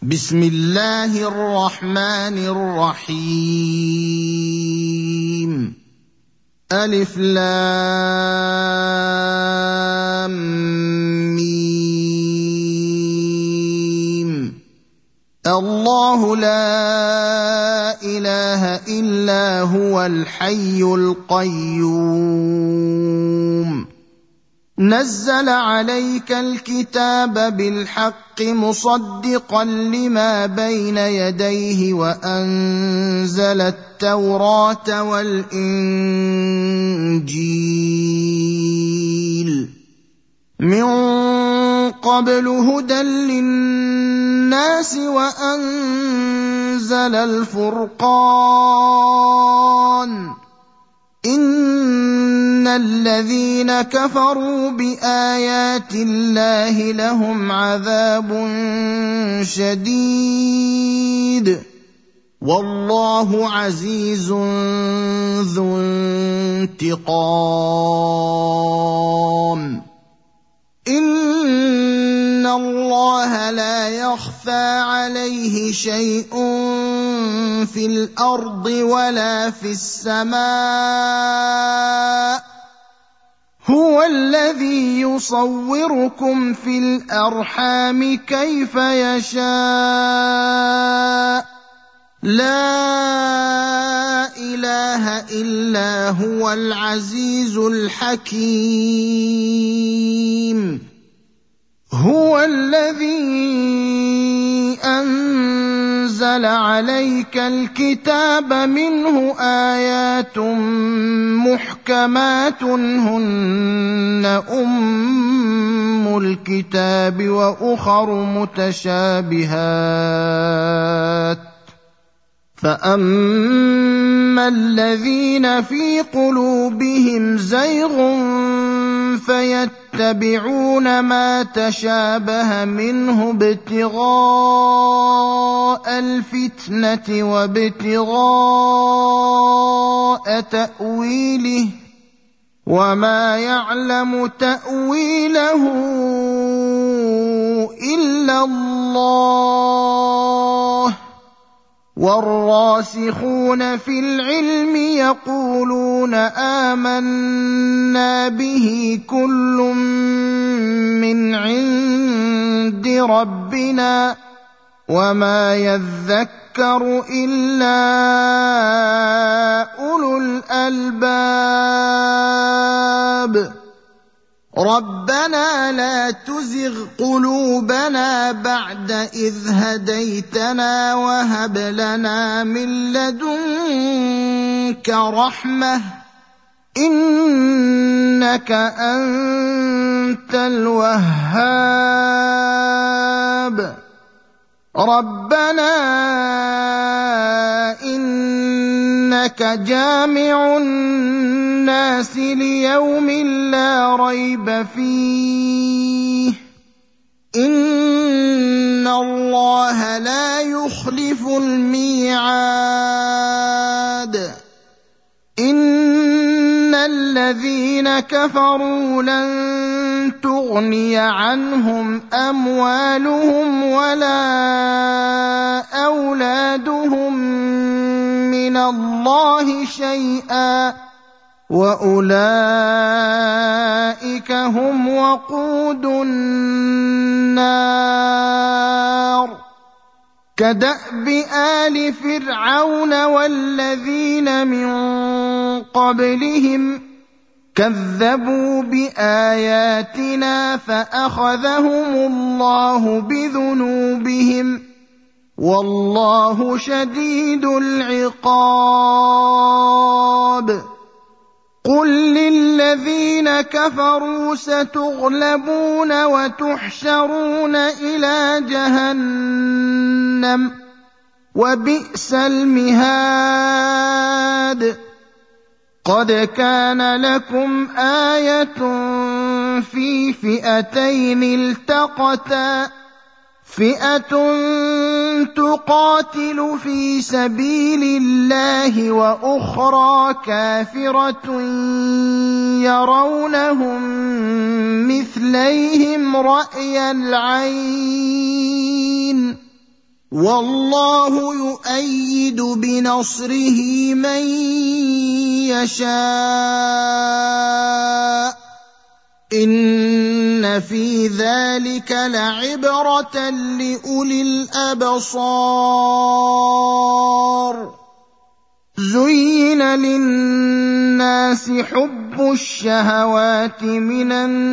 بسم الله الرحمن الرحيم. ألف لام ميم. الله لا إله إلا هو الحي القيوم. نزل عليك الكتاب بالحق مصدقا لما بين يديه وأنزل التوراة والإنجيل من قبل هدى للناس وأنزل الفرقان. إن الذين كفروا بآيات الله لهم عذاب شديد والله عزيز ذو انتقام. إن الله لا يخفى عليه شيء في الأرض ولا في السماء. هو الذي يصوركم في الأرحام كيف يشاء. لا إله إلا هو العزيز الحكيم. هو الذي أنزل عليك الكتاب منه آيات محكمات هن أم الكتاب وأخر متشابهات. فأما الذين في قلوبهم زيغ فيتبعون ما تشابه منه ابتغاء الفتنة وابتغاء تأويله وما يعلم تأويله إلا الله. والراسخون في العلم يقولون آمنا به كل من عند ربنا وما يذكر إلا أولو الألباب. ربنا لا تزغ قلوبنا بعد إذ هديتنا وهب لنا من لدنك رحمة إنك أنت الوهاب. ربنا إنك جامع الناس ليوم لا ريب فيه إن الله لا يخلف الميعاد. إن الذين كفروا لن تغني عنهم أموالهم ولا أولادهم من الله شيئا وأولئك هم وقود النار. كدأب آل فرعون والذين من قبلهم كذبوا بآياتنا فأخذهم الله بذنوبهم والله شديد العقاب. قل للذين كفروا ستغلبون وتحشرون إلى جهنم وبئس المهاد. قد كان لكم آية في فئتين التقتا فئة تقاتل في سبيل الله وأخرى كافرة يرونهم مثليهم رأي العين وَاللَّهُ يُؤَيِّدُ بِنَصْرِهِ مَن يَشَاءُ ۗ إِنَّ فِي ذَلِكَ لَعِبْرَةً لِّأُولِي الْأَبْصَارِ. زُيِّنَ لِلنَّاسِ حُبُّ الشَّهَوَاتِ مِنَ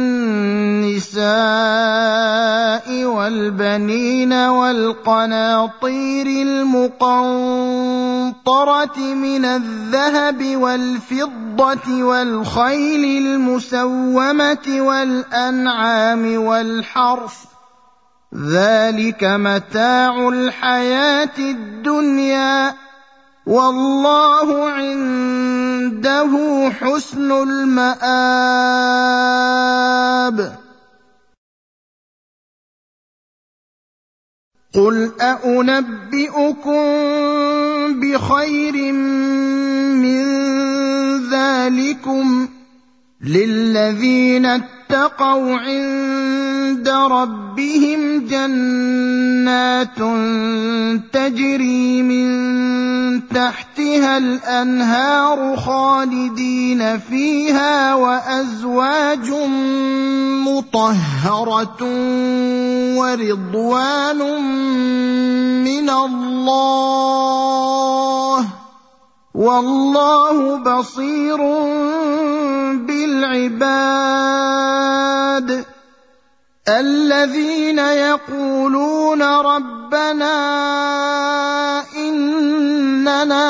النِّسَاءِ وَالْبَنِينَ وَالْقَنَاطِيرِ الْمُقَنطَرَةِ مِنَ الذَّهَبِ وَالْفِضَّةِ وَالْخَيْلِ الْمُسَوَّمَةِ وَالْأَنْعَامِ وَالْحَرْثِ ۗ ذَلِكَ مَتَاعُ الْحَيَاةِ الدُّنْيَا ۖ وَاللَّهُ عِندَهُ حُسْنُ الْمَآبِ. قُلْ أَؤُنَبِّئُكُم بِخَيْرٍ مِّن ذَٰلِكُمْ ۗ لِلَّذِينَ اتَّقَوْا عِندَ رَبِّهِمْ جَنَّاتٌ تَجْرِي مِن تَحْتِهَا الْأَنْهَارُ خَالِدِينَ فِيهَا وَأَزْوَاجٌ مُّطَهَّرَةٌ وَرِضْوَانٌ مِّنَ اللَّهِ ۗ وَاللَّهُ بَصِيرٌ بِالْعِبَادِ. الَّذِينَ يَقُولُونَ رَبَّنَا إِنَّنَا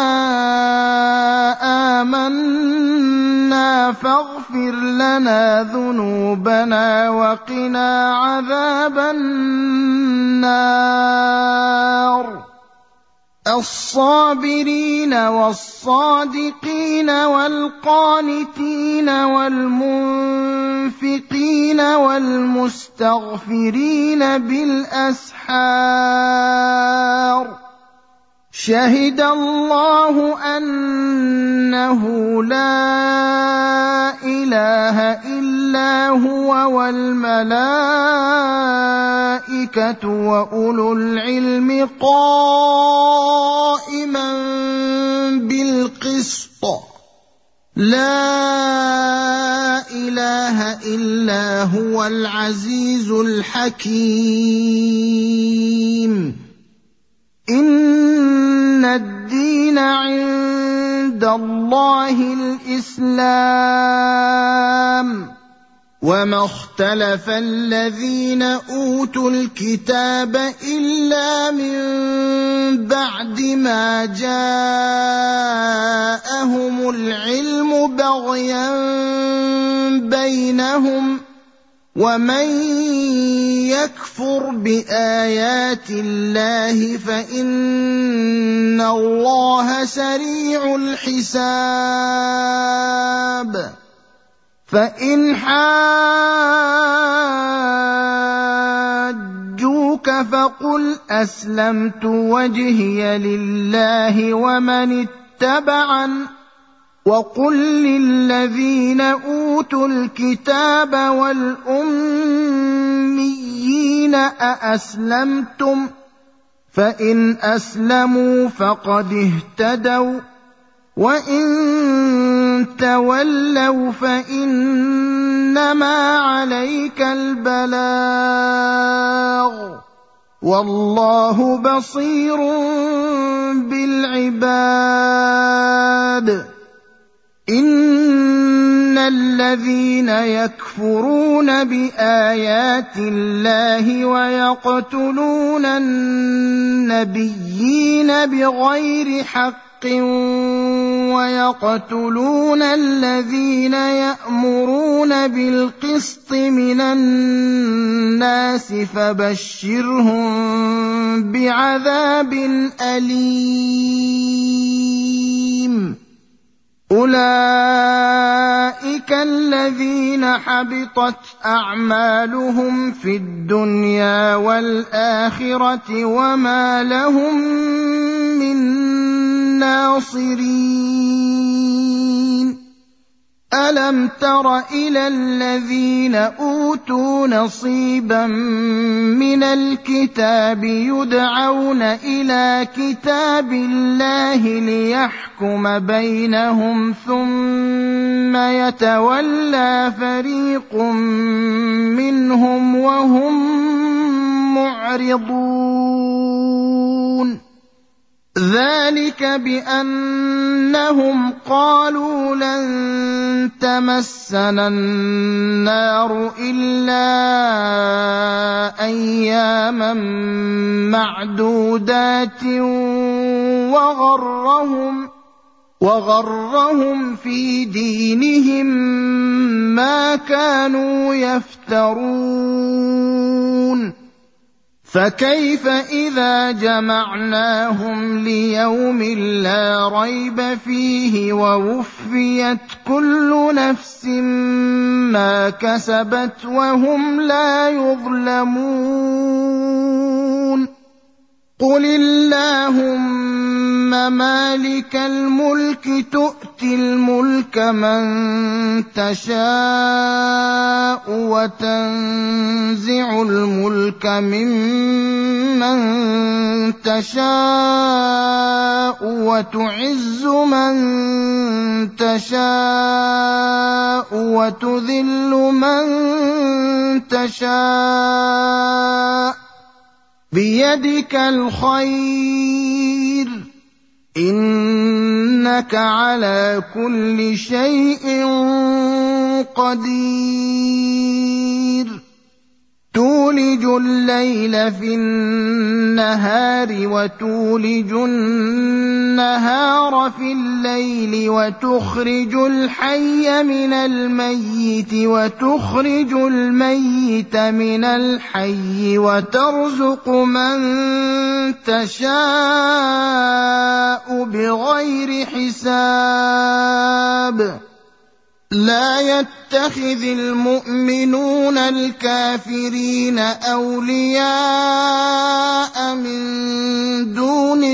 آمَنَّا فَاغْفِرْ لَنَا ذُنُوبَنَا وَقِنَا عَذَابَ النَّارِ. الصَّابِرِينَ وَالصَّادِقِينَ وَالْقَانِتِينَ وَالْمُنفِقِينَ وَالْمُسْتَغْفِرِينَ بِالْأَسْحَارِ. شَهِدَ اللَّهُ أَنَّهُ لَا إِلَٰهَ إِلَّا هُوَ وَالْمَلَائِكَةُ وَأُولُو الْعِلْمِ قَائِمًا بِالْقِسْطِ ۚ لَا إِلَٰهَ إِلَّا هُوَ الْعَزِيزُ الْحَكِيمُ. إِنَّ الدِّينَ عِندَ اللَّهِ الْإِسْلَامُ ۗ وَمَا اخْتَلَفَ الَّذِينَ أُوتُوا الْكِتَابَ إِلَّا مِن بَعْدِ مَا جَاءَهُمُ الْعِلْمُ بَغْيًا بَيْنَهُمْ ۗ وَمَن يَكْفُرْ بِآيَاتِ اللَّهِ فَإِنَّ اللَّهَ سَرِيعُ الْحِسَابِ. فَإِنْ حَاجُّوكَ فَقُلْ أَسْلَمْتُ وَجْهِيَ لِلَّهِ وَمَنِ اتَّبَعَنِ ۗ وَقُل لِّلَّذِينَ أُوتُوا الْكِتَابَ وَالْأُمِّيِّينَ أَأَسْلَمْتُمْ ۚ فَإِنْ أَسْلَمُوا فَقَدِ اهْتَدَوا ۖ وَّإِن تَوَلَّوْا فَإِنَّمَا عَلَيْكَ الْبَلَاغُ ۗ وَاللَّهُ بَصِيرٌ بِالْعِبَادِ. إِنَّ الَّذِينَ يَكْفُرُونَ بِآيَاتِ اللَّهِ وَيَقْتُلُونَ النَّبِيِّينَ بِغَيْرِ حَقٍّ وَيَقْتُلُونَ الَّذِينَ يَأْمُرُونَ بِالْقِسْطِ مِنَ النَّاسِ فَبَشِّرْهُم بِعَذَابٍ أَلِيمٍ. أُولَٰئِكَ الَّذِينَ حَبِطَتْ أَعْمَالُهُمْ فِي الدُّنْيَا وَالْآخِرَةِ وَمَا لَهُم مِّن نَّاصِرِينَ. أَلَمْ تَرَ إِلَى الَّذِينَ أُوتُوا أُوتُوا نَصِيبًا مِنَ الْكِتَابِ يُدْعَوْنَ إِلَىٰ كِتَابِ اللَّهِ لِيَحْكُمَ بَيْنَهُمْ ثُمَّ يَتَوَلَّىٰ فَرِيقٌ مِّنْهُمْ وَهُم مُّعْرِضُونَ ذَٰلِكَ بِأَنَّهُمْ قَالُوا لَن تَمَسَّنَا النَّارُ إِلَّا أَيَّامًا مَّعْدُودَاتٍ وَغَرَّهُمْ فِي دِينِهِم مَّا كَانُوا يَفْتَرُونَ فَكَيْفَ إِذَا جَمَعْنَاهُمْ لِيَوْمٍ لَّا رَيْبَ فِيهِ وَوُفِّيَتْ كُلُّ نَفْسٍ مَّا كَسَبَتْ وَهُمْ لَا يُظْلَمُونَ قُلِ اللَّهُمَّ مَالِكَ الْمُلْكِ تُؤْتِي الْمُلْكَ مَن تَشَاءُ وَتَنزِعُ الْمُلْكَ مِمَّن تَشَاءُ وَتُعِزُّ مَن تَشَاءُ وَتُذِلُّ مَن تَشَاءُ بِيَدِكَ الْخَيْرُ ۖ إِنَّكَ عَلَىٰ كُلِّ شَيْءٍ قَدِيرٌ تُولِجُ اللَّيْلَ فِي النَّهَارِ وَتُولِجُ النَّهَارَ فِي اللَّيْلِ وَتُخْرِجُ الْحَيَّ مِنَ الْمَيِّتِ وَتُخْرِجُ الْمَيِّتَ مِنَ الْحَيِّ وَتَرْزُقُ مَن تَشَاءُ بِغَيْرِ حِسَابٍ لا يتخذ المؤمنون الكافرين أولياء من دون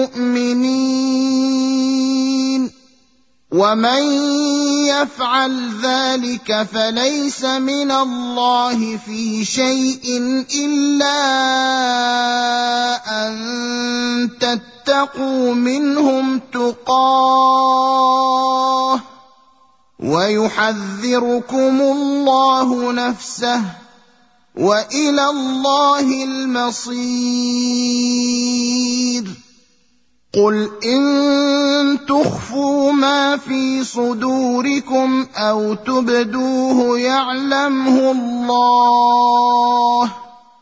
المؤمنين ومن يفعل ذلك فليس من الله في شيء إلا أن تتقوا منهم تقاه ويحذركم الله نفسه وإلى الله المصير قل إن تخفوا ما في صدوركم أو تبدوه يعلمه الله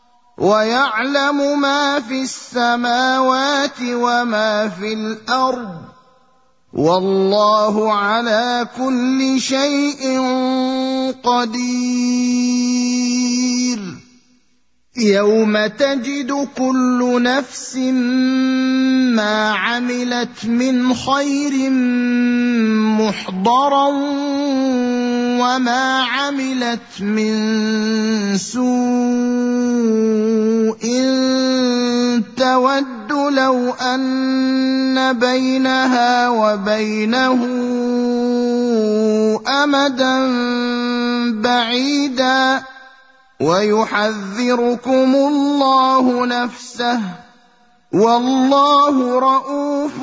ويعلم ما في السماوات وما في الأرض والله على كل شيء قدير يوم تجد كل نفس ما عملت من خير محضرا وما عملت من سوء تود لو أن بينها وبينه أمدا بعيدا ويحذركم الله نفسه والله رءوف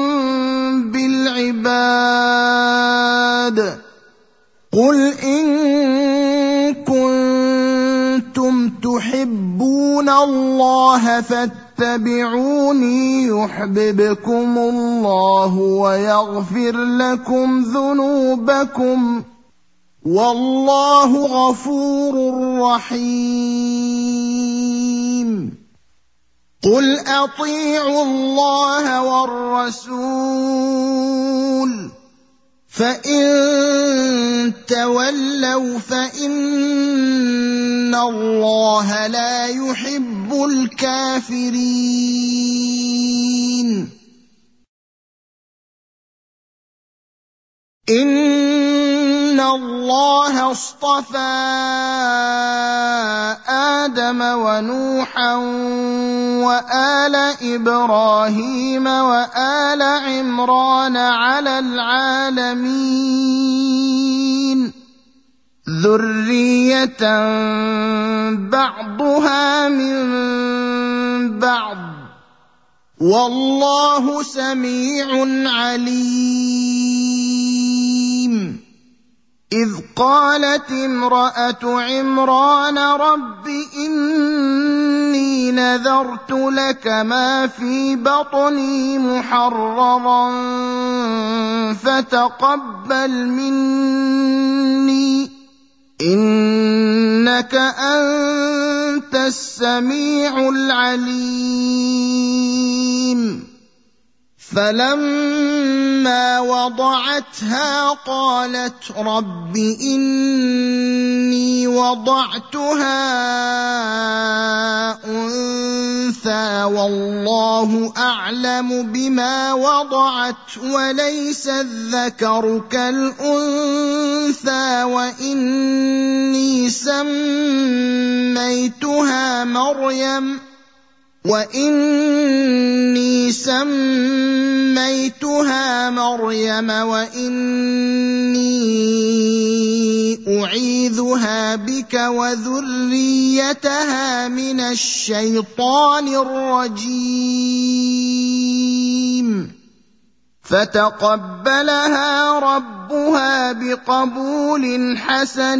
بالعباد قل إن كنتم تحبون الله فاتبعوني يحببكم الله ويغفر لكم ذنوبكم والله غفور رحيم قل أطيعوا الله والرسول فإن تولوا فإن الله لا يحب الكافرين إن الله اصطفى آدم ونوحا وآل إبراهيم وآل عمران على العالمين ذرية بعضها من بعض والله سميع عليم إذ قالت امرأة عمران رب إني نذرت لك ما في بطني محررا فتقبل مني إنك أنت السميع العليم فلما وضعتها قالت رب إني وضعتها أنثى والله أعلم بما وضعت وليس الذكر كالأنثى وإني سميتها مريم وإني أعيذها بك وذريتها من الشيطان الرجيم فتقبلها ربها بقبول حسن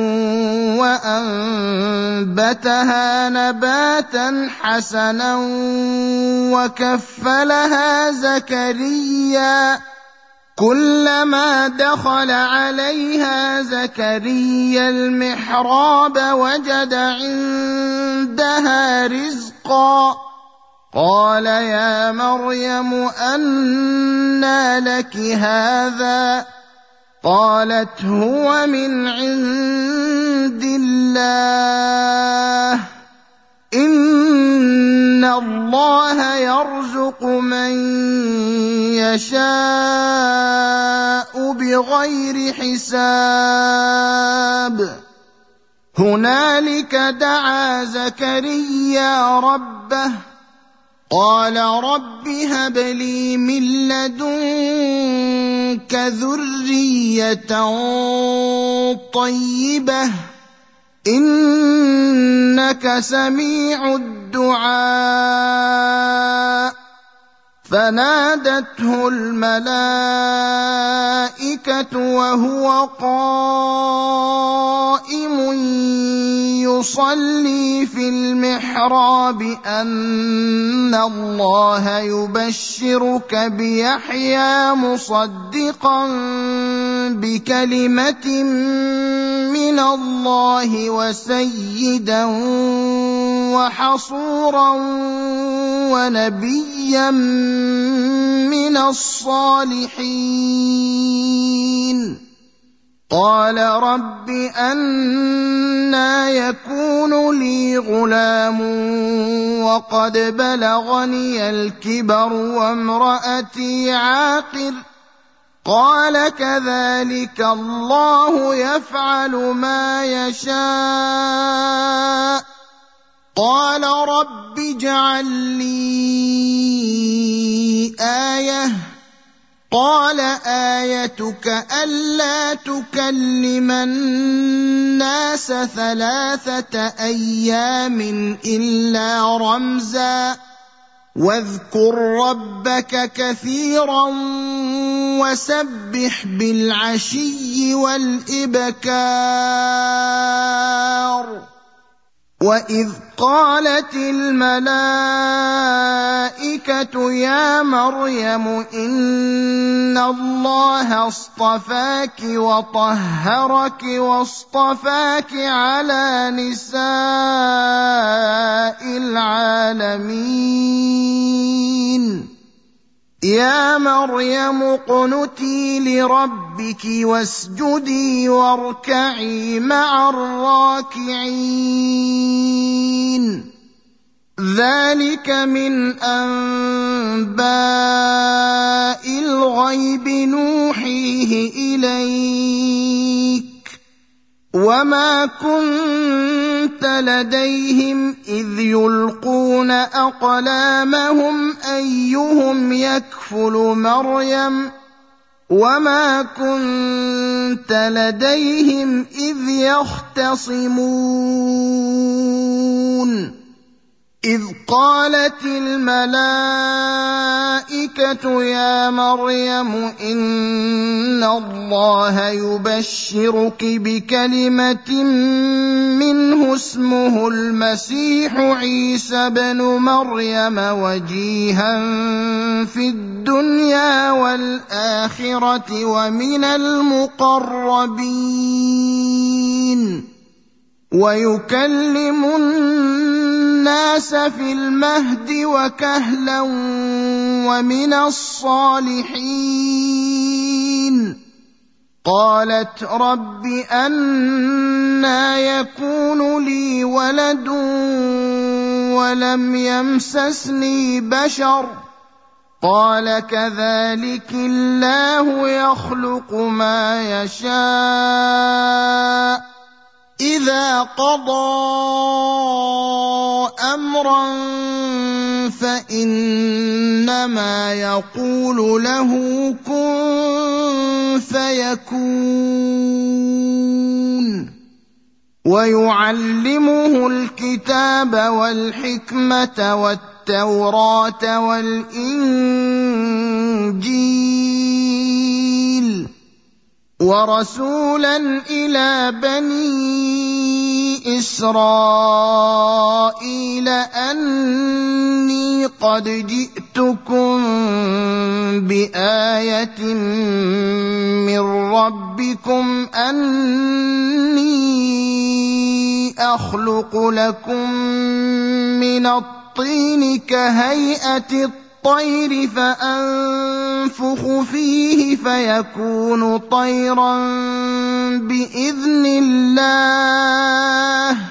وأنبتها نباتا حسنا وكفلها زكريا كلما دخل عليها زكريا المحراب وجد عندها رزقا قال يا مريم أنى لك هذا قالت هو من عند الله إن الله يرزق من يشاء بغير حساب هنالك دعا زكريا ربه قال رب هب لي من لدنك ذرية طيبة إنك سميع الدعاء فنادته الملائكة وهو قائم يصلي في المحراب أن الله يبشرك بيحيى مصدقا بكلمة من الله وسيدا وحصورا ونبيا من الصالحين قال رب أنى يكون لي غلام وقد بلغني الكبر وامرأتي عاقر قال كذلك الله يفعل ما يشاء قال رب اجعل لي آية قال آيتك ألا تكلم الناس 3 أيام إلا رمزا واذكر ربك كثيرا وسبح بالعشي والإبكار وإذ قالت الملائكة يا مريم إن الله اصطفاك وطهرك واصطفاك على نساء العالمين يا مريم اقنتي لربك واسجدي واركعي مع الراكعين ذلك من أنباء الغيب نوحيه إليك وما كنت لديهم إذ يلقون أقلامهم أيهم يكفل مريم وما كنت لديهم إذ يختصمون إذ قالت الملائكة يا مريم إن الله يبشرك بكلمة منه اسمه المسيح عيسى بن مريم وجيها في الدنيا والآخرة ومن المقربين ويكلم الناس في المهد وكهلا ومن الصالحين قالت رب أنى يكون لي ولد ولم يمسسني بشر قال كذلك الله يخلق ما يشاء إذا قضى أمرا فإنما يقول له كن فيكون ويعلمه الكتاب والحكمة والتوراة والإنجيل ورسولا إلى بني إسرائيل أني قد جئتكم بآية من ربكم أني أخلق لكم من الطين كهيئة الطير فأنفخ فيه فيكون طيرا بإذن الله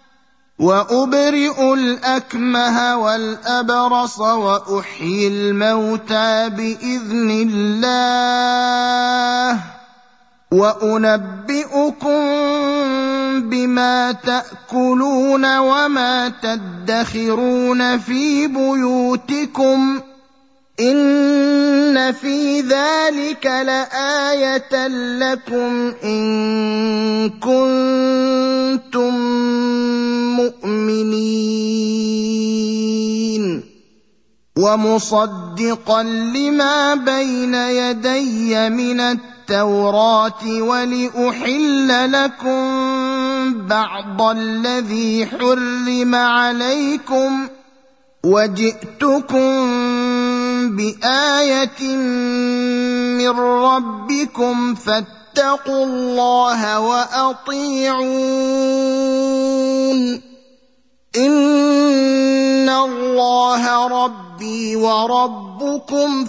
وأبرئ الأكمه والأبرص وأحيي الموتى بإذن الله وأنبئكم بما تأكلون وما تدخرون في بيوتكم إن في ذلك لآية لكم إن كنتم مؤمنين ومصدقا لما بين يدي من التوراة ولأحل لكم بعض الذي حرم عليكم وجئتكم بآية من ربكم فاتقوا الله وأطيعون إن الله ربي وربكم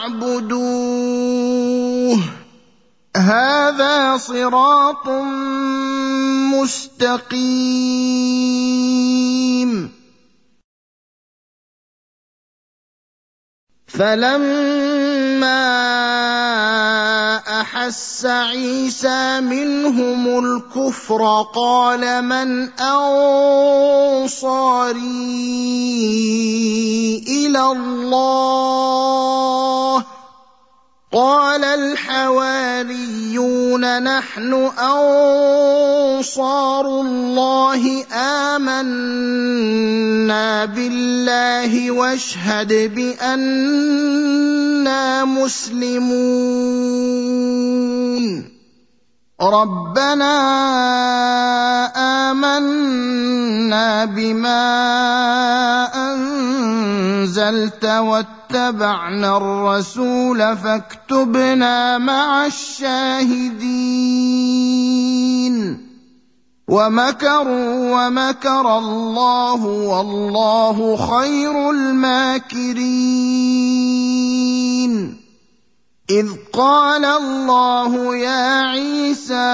فاعبدوه هذا صراط مستقيم فلما أحس عيسى منهم الكفر قال من أنصاري إلى الله قال الحواريون نحن أنصار الله آمنا بالله واشهد بأننا مسلمون ربنا آمنا بما أنزلت واتبعنا الرسول فاكتبنا مع الشاهدين ومكروا ومكر الله والله خير الماكرين إذ قال الله يا عيسى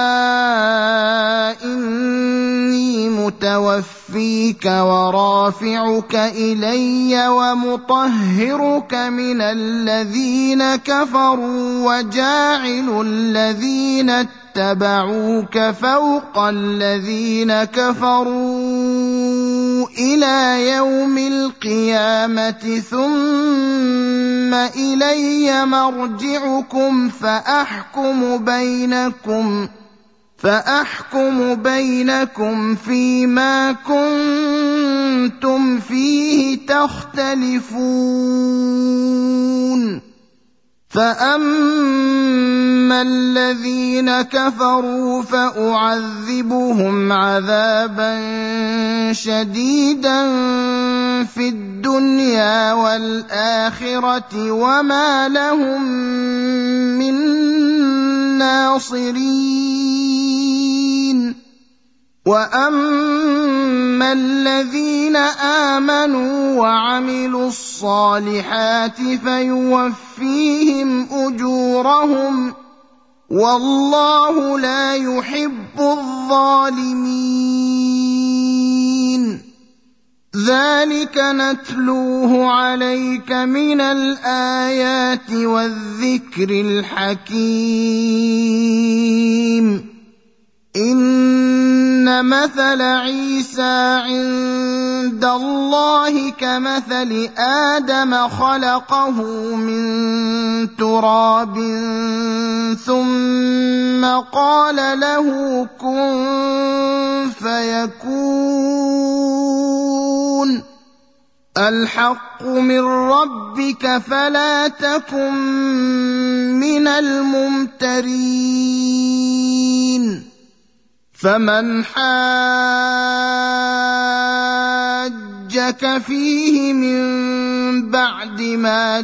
إني متوفيك ورافعك إلي ومطهرك من الذين كفروا وجاعل الذين اتبعوك فوق الذين كفروا إلى يوم القيامة ثم إلي مرجعكم فأحكم بينكم فيما كنتم فيه تختلفون فأما الذين كفروا فأعذبهم عذابا شديدا في الدنيا والآخرة وما لهم من ناصرين وأما الذين آمنوا وعملوا الصالحات فيوفيهم أجورهم والله لا يحب الظالمين ذلك نتلوه عليك من الآيات والذكر الحكيم إن مثل عيسى عند الله كمثل آدم خلقه من تراب ثم قال له كن فيكون الحق من ربك فلا تكن من الممترين فمن حاجك فيه من بعد ما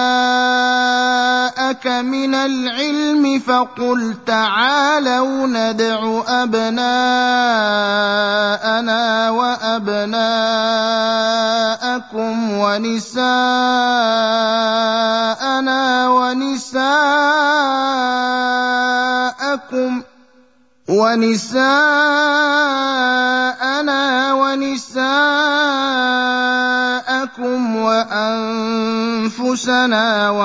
جاءك من العلم فقل تعالوا ندع أبناءنا وأبناءكم ونساءنا ونساءكم وأنفسنا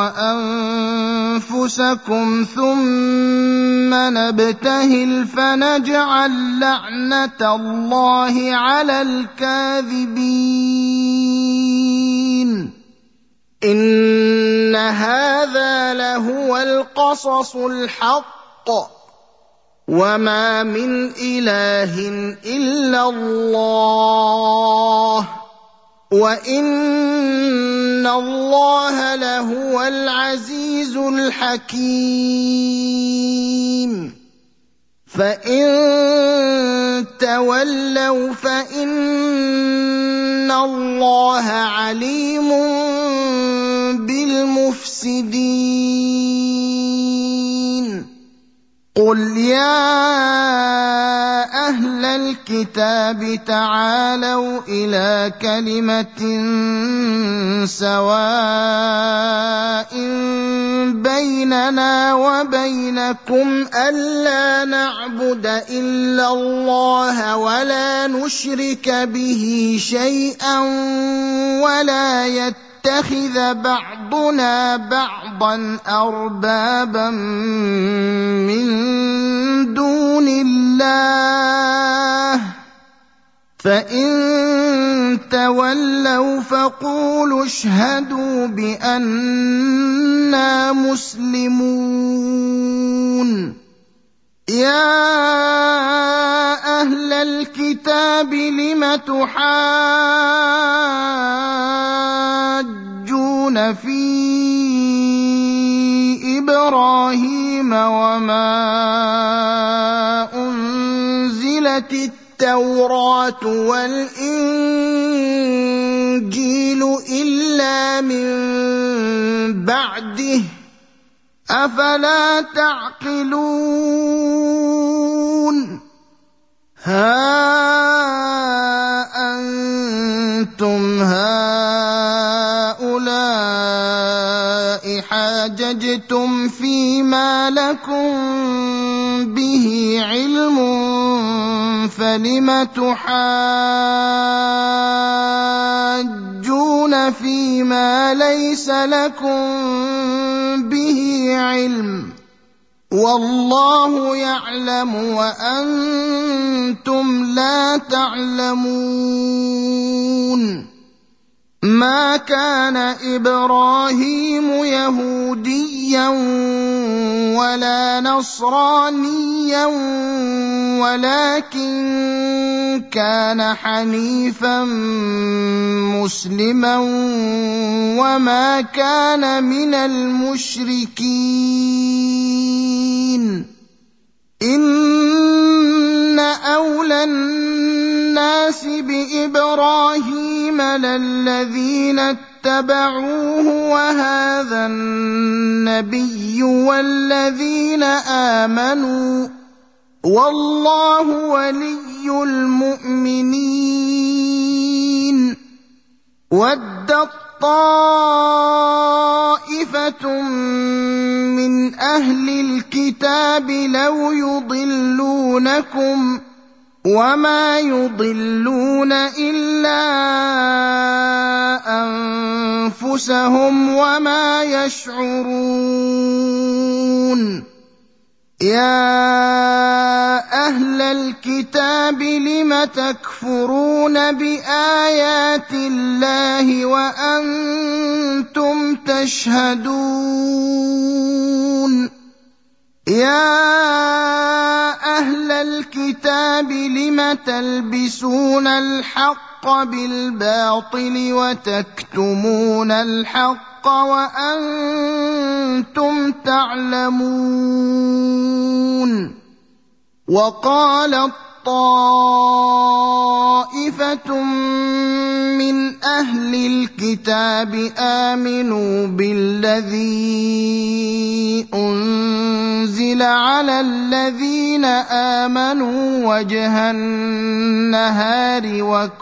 وأنفسكم ثم نبتهل فنجعل لعنة الله على الكاذبين إن هذا لهو القصص الحق وما من إله إلا الله وإن الله لهو العزيز الحكيم فإن تولوا فإن الله عليم بالمفسدين قل يا أهل الكتاب تعالوا إلى كلمة سواء بيننا وبينكم ألا نعبد إلا الله ولا نشرك به شيئا ولا يتخذ بعضنا بعضا أربابا من دون الله فإن تولوا فقولوا اشهدوا بأننا مسلمون يا أهل الكتاب لم تحاجون في إبراهيم وما أنزلت التوراة والإنجيل إلا من بعده أفلا تعقلون ها أنتم هؤلاء حاججتم فيما لكم به علم فلم تحاجون فيما ليس لكم به علم والله يعلم وأنتم لا تعلمون ما كان إبراهيم يهوديا ولا نصرانيا ولكن كان حنيفا مسلما وما كان من المشركين إن أولى الناس بإبراهيم للذين اتبعوه وهذا النبي والذين آمنوا والله ولي المؤمنين ودت طائفة من أهل الكتاب لو يضلونكم وما يضلون إلا أنفسهم وما يشعرون يا أهل الكتاب لم تكفرون بآيات الله وأنتم تشهدون يا أهل الكتاب لم تلبسون الحق بالباطل وتكتمون الحق وأنتم تعلمون وقالت طائفة من أهل الكتاب آمنوا بالذي أنزل على الذين آمنوا وجه النهار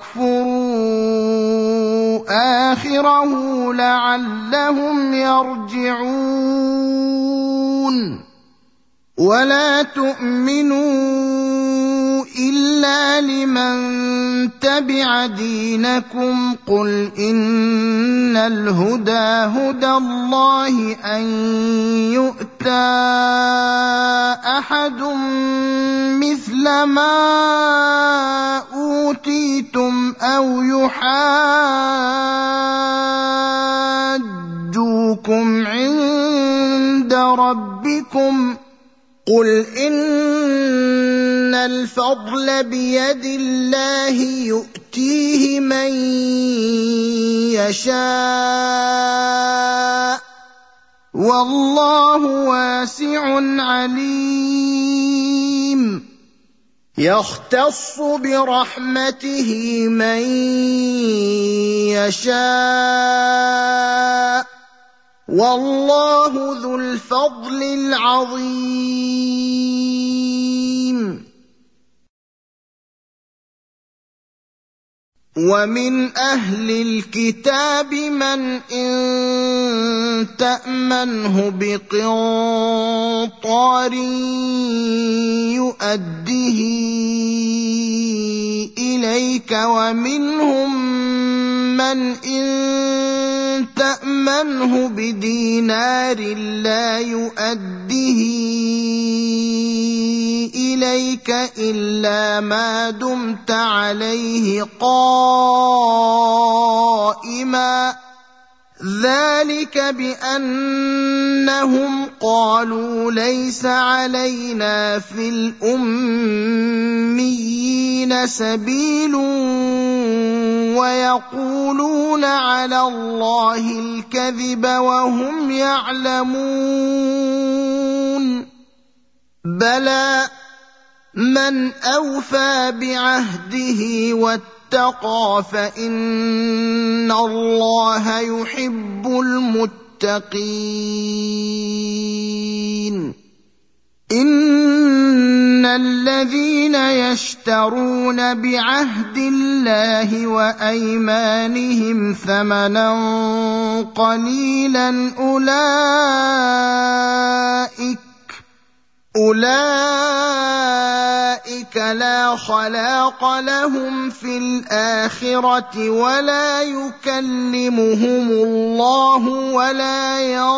واكفروا آخره لعلهم يرجعون ولا تؤمنوا إلا لمن تبع دينكم قل إن الهدى هدى الله أن يؤتى أحد مثل ما أوتيتم أو يحاجوكم عند ربكم قل إن الفضل بيد الله يؤتيه من يشاء والله واسع عليم يختص برحمته من يشاء والله ذو الفضل العظيم ومن أهل الكتاب من إن تأمنه بقنطار يؤده إليك ومنهم من إن تأمنه بدينار لا يؤده إليك إلا ما دمت عليه قائما ذلك بأنهم قالوا ليس علينا في الأميين سبيل ويقولون على الله الكذب وهم يعلمون بلى من أوفى بعهده واتقى فإن الله يحب المتقين إن الذين يشترون بعهد الله وأيمانهم ثمنا قليلا أولئك لا خلاق لهم في الآخرة ولا يكلمهم الله ولا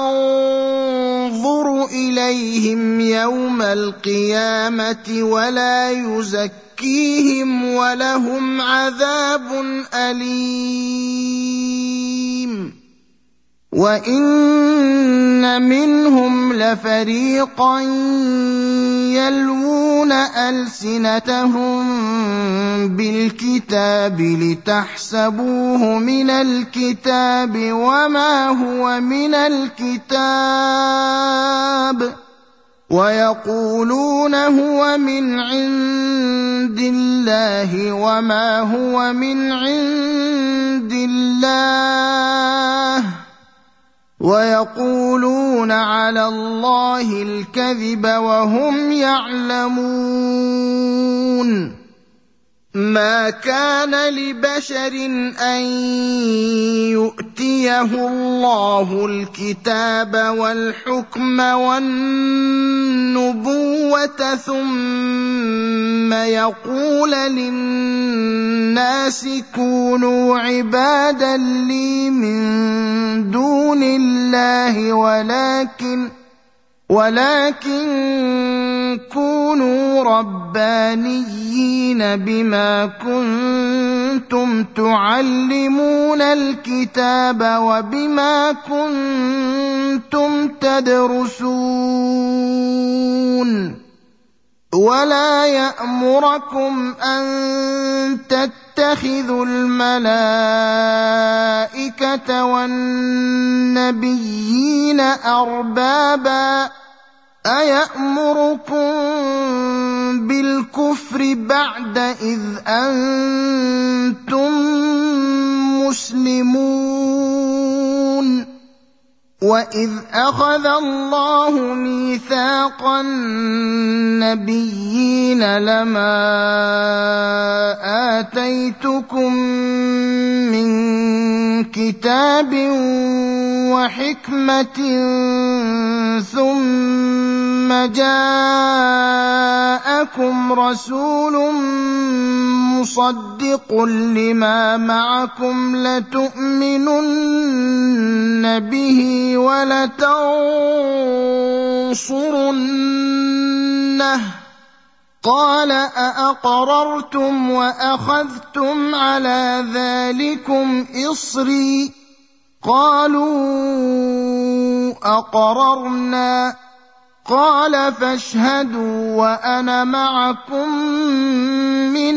ينظر إليهم يوم القيامة ولا يزكيهم ولهم عذاب أليم. وَإِنَّ مِنْهُمْ لَفَرِيقًا يَلْوُونَ أَلْسِنَتَهُم بِالْكِتَابِ لِتَحْسَبُوهُ مِنَ الْكِتَابِ وَمَا هُوَ مِنَ الْكِتَابِ وَيَقُولُونَ هُوَ مِنْ عِندِ اللَّهِ وَمَا هُوَ مِنْ عِندِ اللَّهِ وَيَقُولُونَ عَلَى اللَّهِ الْكَذِبَ وَهُمْ يَعْلَمُونَ. مَا كَانَ لِبَشَرٍ أَن يُؤْتِيَهُ اللَّهُ الْكِتَابَ وَالْحُكْمَ وَالنُّبُوَّةَ ثُمَّ يَقُولَ لِلنَّاسِ كُونُوا عِبَادًا لِّي مِن دُونِ اللَّهِ ولكن كونوا ربانيين بما كنتم تعلمون الكتاب وبما كنتم تدرسون ولا يأمركم أن تتخذوا الملائكة والنبيين أربابا أيأمركم بالكفر بعد إذ أنتم مسلمون وَإِذْ أَخَذَ اللَّهُ مِيثَاقَ النَّبِيِّينَ لَمَا آتَيْتُكُم مِّن كِتَابٍ وَحِكْمَةٍ ثُمَّ جَاءَكُمْ رَسُولٌ مُّصَدِّقٌ لِّمَا مَعَكُمْ لَتُؤْمِنُنَّ بِهِ وَلَتَنصُرُنَّهُ قَالَ أَأَقْرَرْتُمْ وَأَخَذْتُمْ عَلَىٰ ذَٰلِكُمْ إِصْرِي قَالُوا أَقْرَرْنَا قَالَ فَاشْهَدُوا وَأَنَا مَعَكُم مِّنَ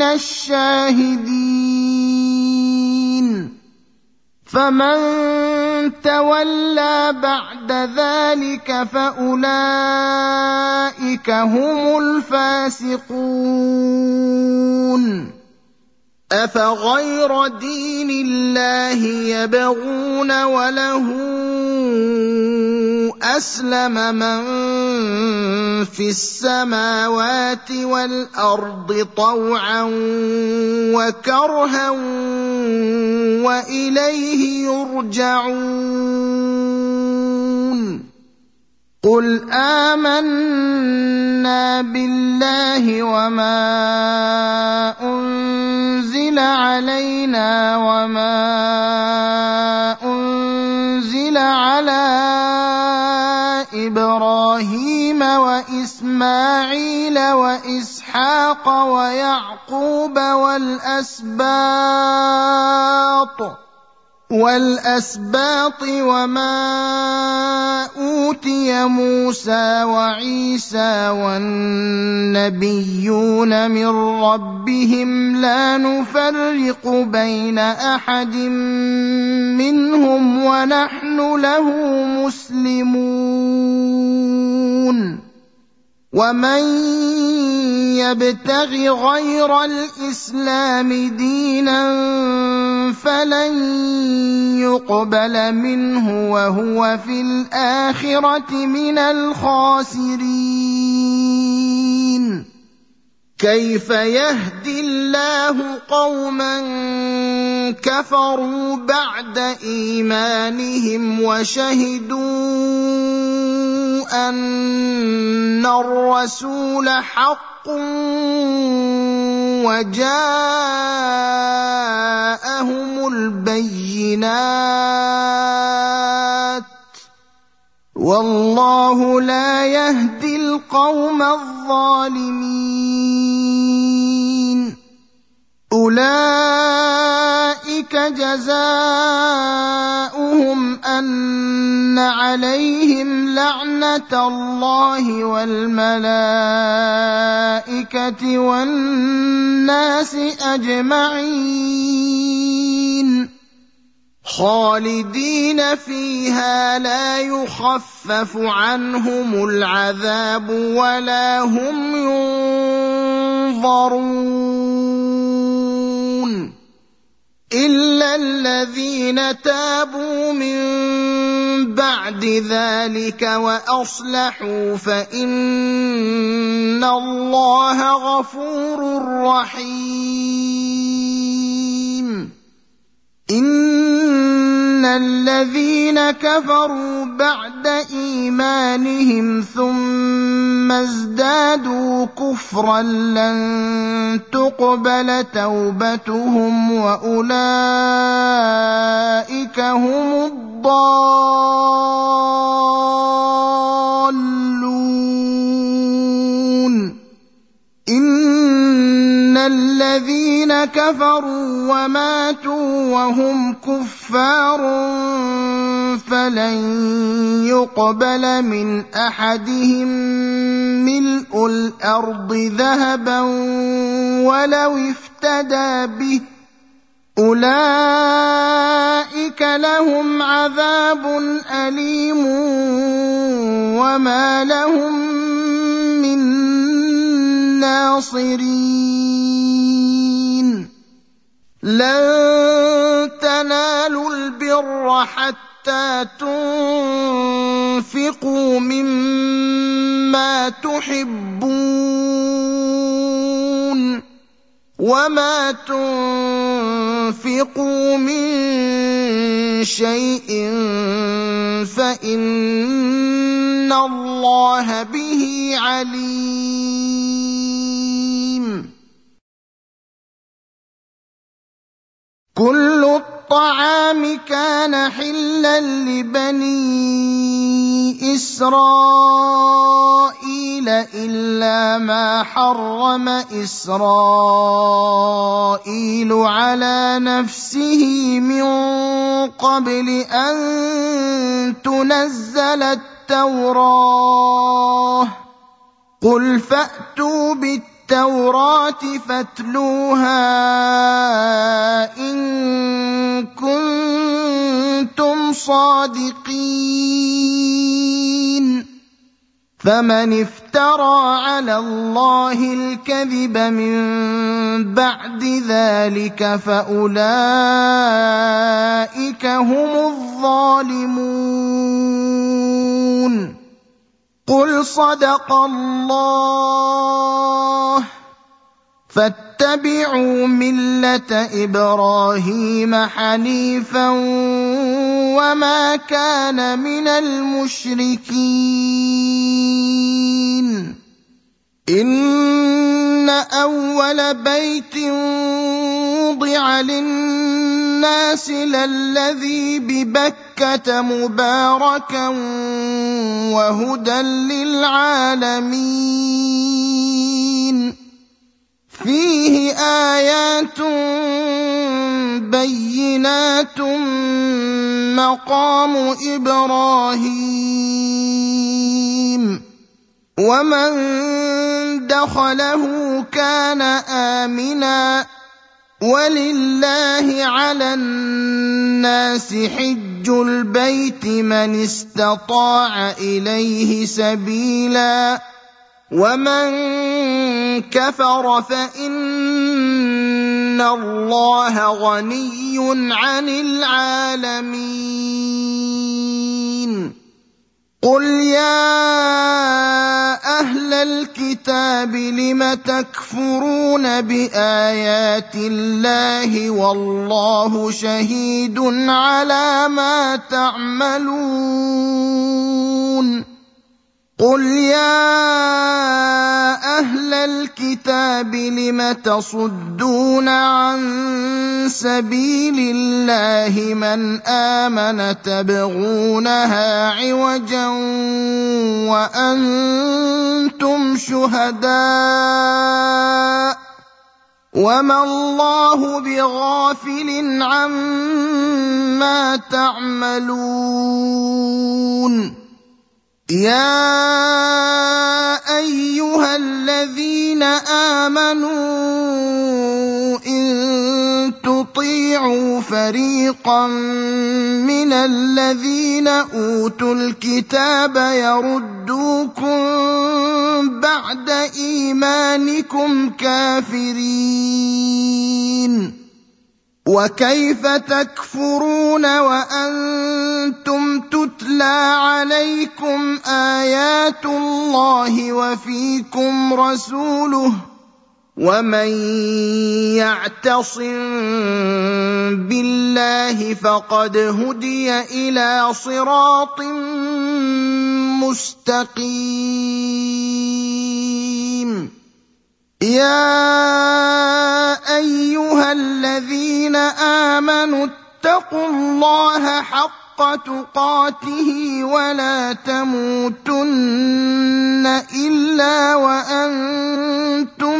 الشَّاهِدِينَ فَمَن تَوَلَّىٰ بَعْدَ ذَٰلِكَ فَأُولَٰئِكَ هُمُ الْفَاسِقُونَ أَفَغَيْرَ دِينِ اللَّهِ يَبْغُونَ وَلَهُ أَسْلَمَ مَن فِي السَّمَاوَاتِ وَالْأَرْضِ طَوْعًا وَكَرْهًا وَإِلَيْهِ يُرْجَعُونَ قُلْ آمَنَّا بِاللَّهِ وَمَا أُنزِلَ عَلَيْنَا وَمَا أُنزِلَ عَلَىٰ إِبْرَاهِيمَ وَإِسْمَاعِيلَ وَإِسْحَاقَ وَيَعْقُوبَ وَالْأَسْبَاطِ وَمَا أُوتِيَ مُوسَىٰ وَعِيسَىٰ وَالنَّبِيُّونَ مِن رَّبِّهِمْ لَا نُفَرِّقُ بَيْنَ أَحَدٍ مِّنْهُمْ وَنَحْنُ لَهُ مُسْلِمُونَ وَمَن يَبْتَغِ غَيْرَ الْإِسْلَامِ دِينًا فَلَن يُقْبَلَ مِنْهُ وَهُوَ فِي الْآخِرَةِ مِنَ الْخَاسِرِينَ كَيْفَ يَهْدِي اللَّهُ قَوْمًا كَفَرُوا بَعْدَ إِيمَانِهِمْ وَشَهِدُوا أن الرسول حق وجاءهم البينات والله لا يهدي القوم الظالمين أولئك جزاؤهم أن عليهم لعنة الله والملائكة والناس أجمعين خالدين فيها لا يخفف عنهم العذاب ولا هم ينظرون إلا الذين تابوا من بعد ذلك وأصلحوا فإن الله غفور رحيم إن الذين كفروا بعد إيمانهم ثم ازدادوا كفرا لن تقبل توبتهم وأولئك هم الضالون إن الذين كفروا وماتوا وهم كفار فلن يقبل من أحدهم ملء الأرض ذهبا ولو افتدى به أولئك لهم عذاب أليم وما لهم من ناصرين لن تنالوا البر حتى تنفقوا مما تحبون وما تنفقوا من شيء فإن الله به عليم كل الطعام كان حلا لبني إسرائيل إلا ما حرم إسرائيل على نفسه من قبل أن تنزل التوراة قل فأتوا بالتوراة فاتلوها إن كنتم صادقين فمن افترى على الله الكذب من بعد ذلك فأولئك هم الظالمون قل صدق الله فاتبعوا ملة إبراهيم حنيفا وما كان من المشركين إن أول بيت وضع للناس للذي ببكة مباركا وهدى للعالمين فيه آيات بينات مقام إبراهيم ومن دخله كان آمنا ولله على الناس حج البيت من استطاع إليه سبيلا ومن كفر فإن الله غني عن العالمين قل يا أهل الكتاب لم تكفرون بآيات الله والله شهيد على ما تعملون قل يا أهل الكتاب لم تصدون عن سبيل الله من آمن تبغونها عوجا وأنتم شهداء وما الله بغافل عما تعملون يا أيها الذين آمنوا إن تطيعوا فريقا من الذين أوتوا الكتاب يردوكم بعد إيمانكم كافرين وكيف تكفرون وأنتم تتلى عليكم آيات الله وفيكم رسوله ومن يعتصم بالله فقد هدي إلى صراط مستقيم يا أيها الذين آمنوا اتقوا الله حق تقاته ولا تموتن إلا وأنتم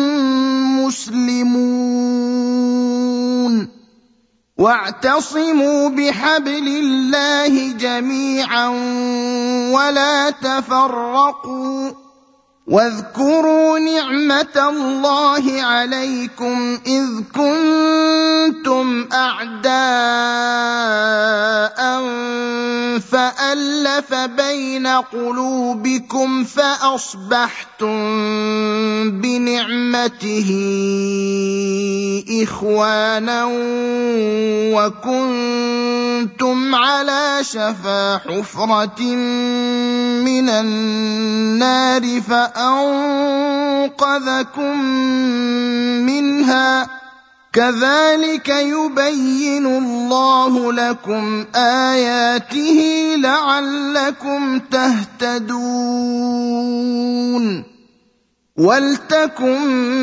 مسلمون واعتصموا بحبل الله جميعا ولا تفرقوا واذكروا نعمة الله عليكم إذ كنتم أعداء فألف بين قلوبكم فأصبحتم بنعمته إخوانا وكنتم على شفا حفرة من النار فأنقذكم منها كذلك يبين الله لكم آياته لعلكم تهتدون ولتكن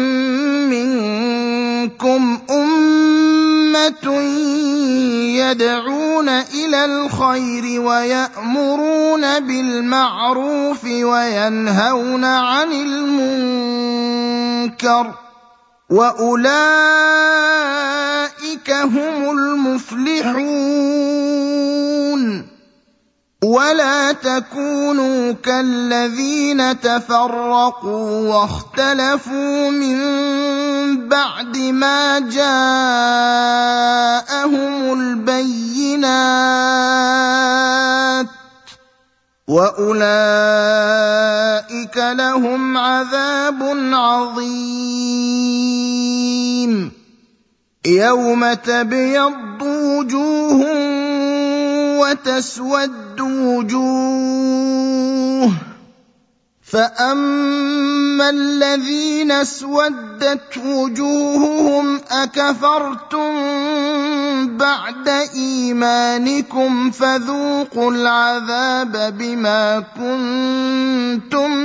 منكم أمة يدعون إلى الخير ويأمرون بالمعروف وينهون عن المنكر وأولئك هم المفلحون ولا تكونوا كالذين تفرقوا واختلفوا من بعد ما جاءهم البينات وأولئك لهم عذاب عظيم يوم تبيض وجوه وتسود وجوه فأما الذين اسودت وجوههم أكفرتم بعد إيمانكم فذوقوا العذاب بما كنتم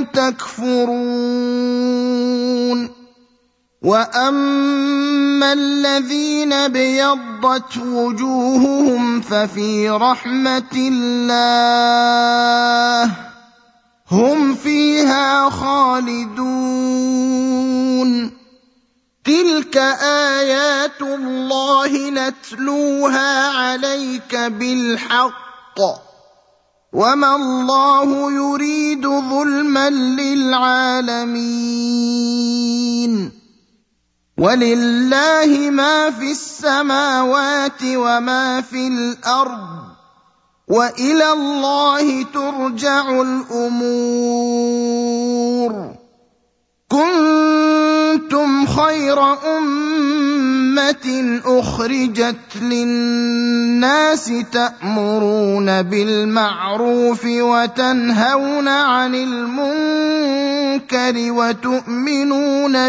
تكفرون وأما الذين ابيضت وجوههم ففي رحمة الله هم فيها خالدون تلك آيات الله نتلوها عليك بالحق وما الله يريد ظلما للعالمين ولله ما في السماوات وما في الأرض وإلى الله ترجع الأمور كنتم خير أمة أخرجت للناس تأمرون بالمعروف وتنهون عن المنكر وتؤمنون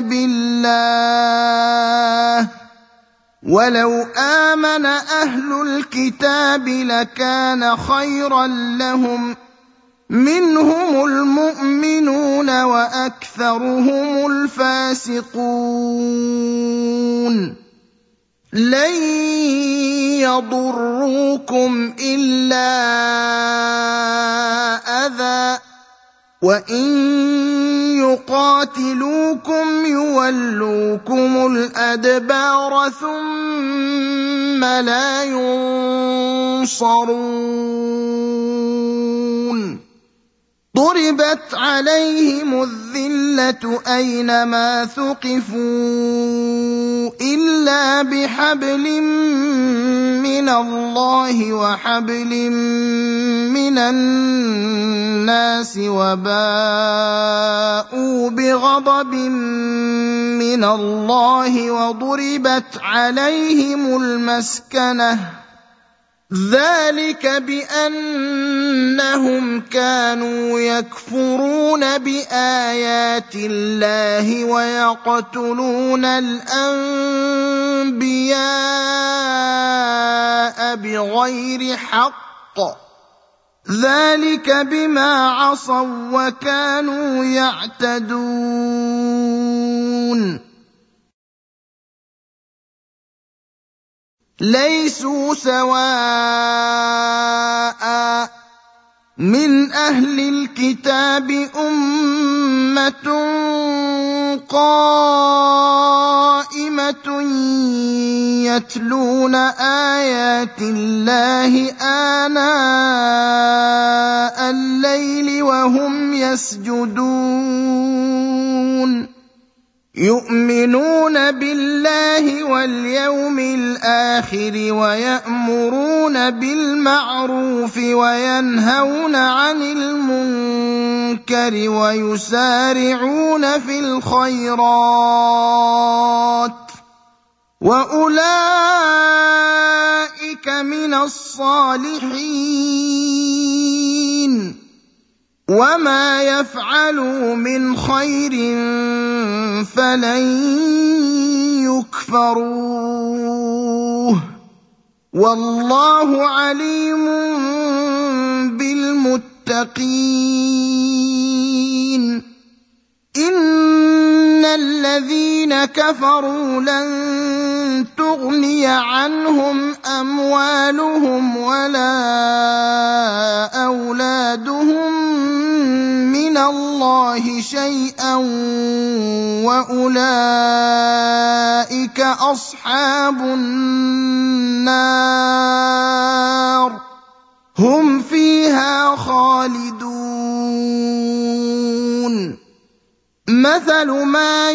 بالله ولو آمن أهل الكتاب لكان خيرا لهم منهم المؤمنون وأكثرهم الفاسقون لن يضروكم إلا أذى وإن يقاتلوكم يولوكم الأدبار ثم لا ينصرون ضربت عليهم الذلة أينما ثقفوا إلا بحبل من الله وحبل من الناس وباءوا بغضب من الله وضربت عليهم المسكنة ذلك بأنهم كانوا يكفرون بآيات الله ويقتلون الأنبياء بغير حق ذلك بما عصوا وكانوا يعتدون ليسوا سواء من أهل الكتاب أمة قائمة يتلون آيات الله آناء الليل وهم يسجدون يؤمنون بالله واليوم الآخر ويأمرون بالمعروف وينهون عن المنكر ويسارعون في الخيرات وأولئك من الصالحين وما يفعلوا من خير فلن يكفروه والله عليم بالمتقين إن الذين كفروا لن تغني عنهم أموالهم ولا أولادهم من الله شيئا وأولئك أصحاب النار هم فيها خالدون مثل ما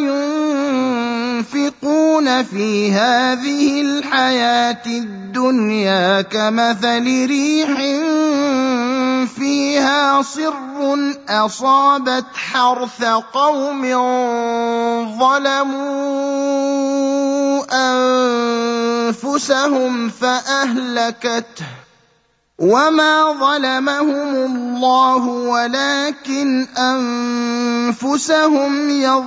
ينفقون في هذه الحياة الدنيا كمثل ريح فيها صر أصابت حرث قوم ظلموا أنفسهم فأهلكته وما ظلمهم الله ولكن أنفسهم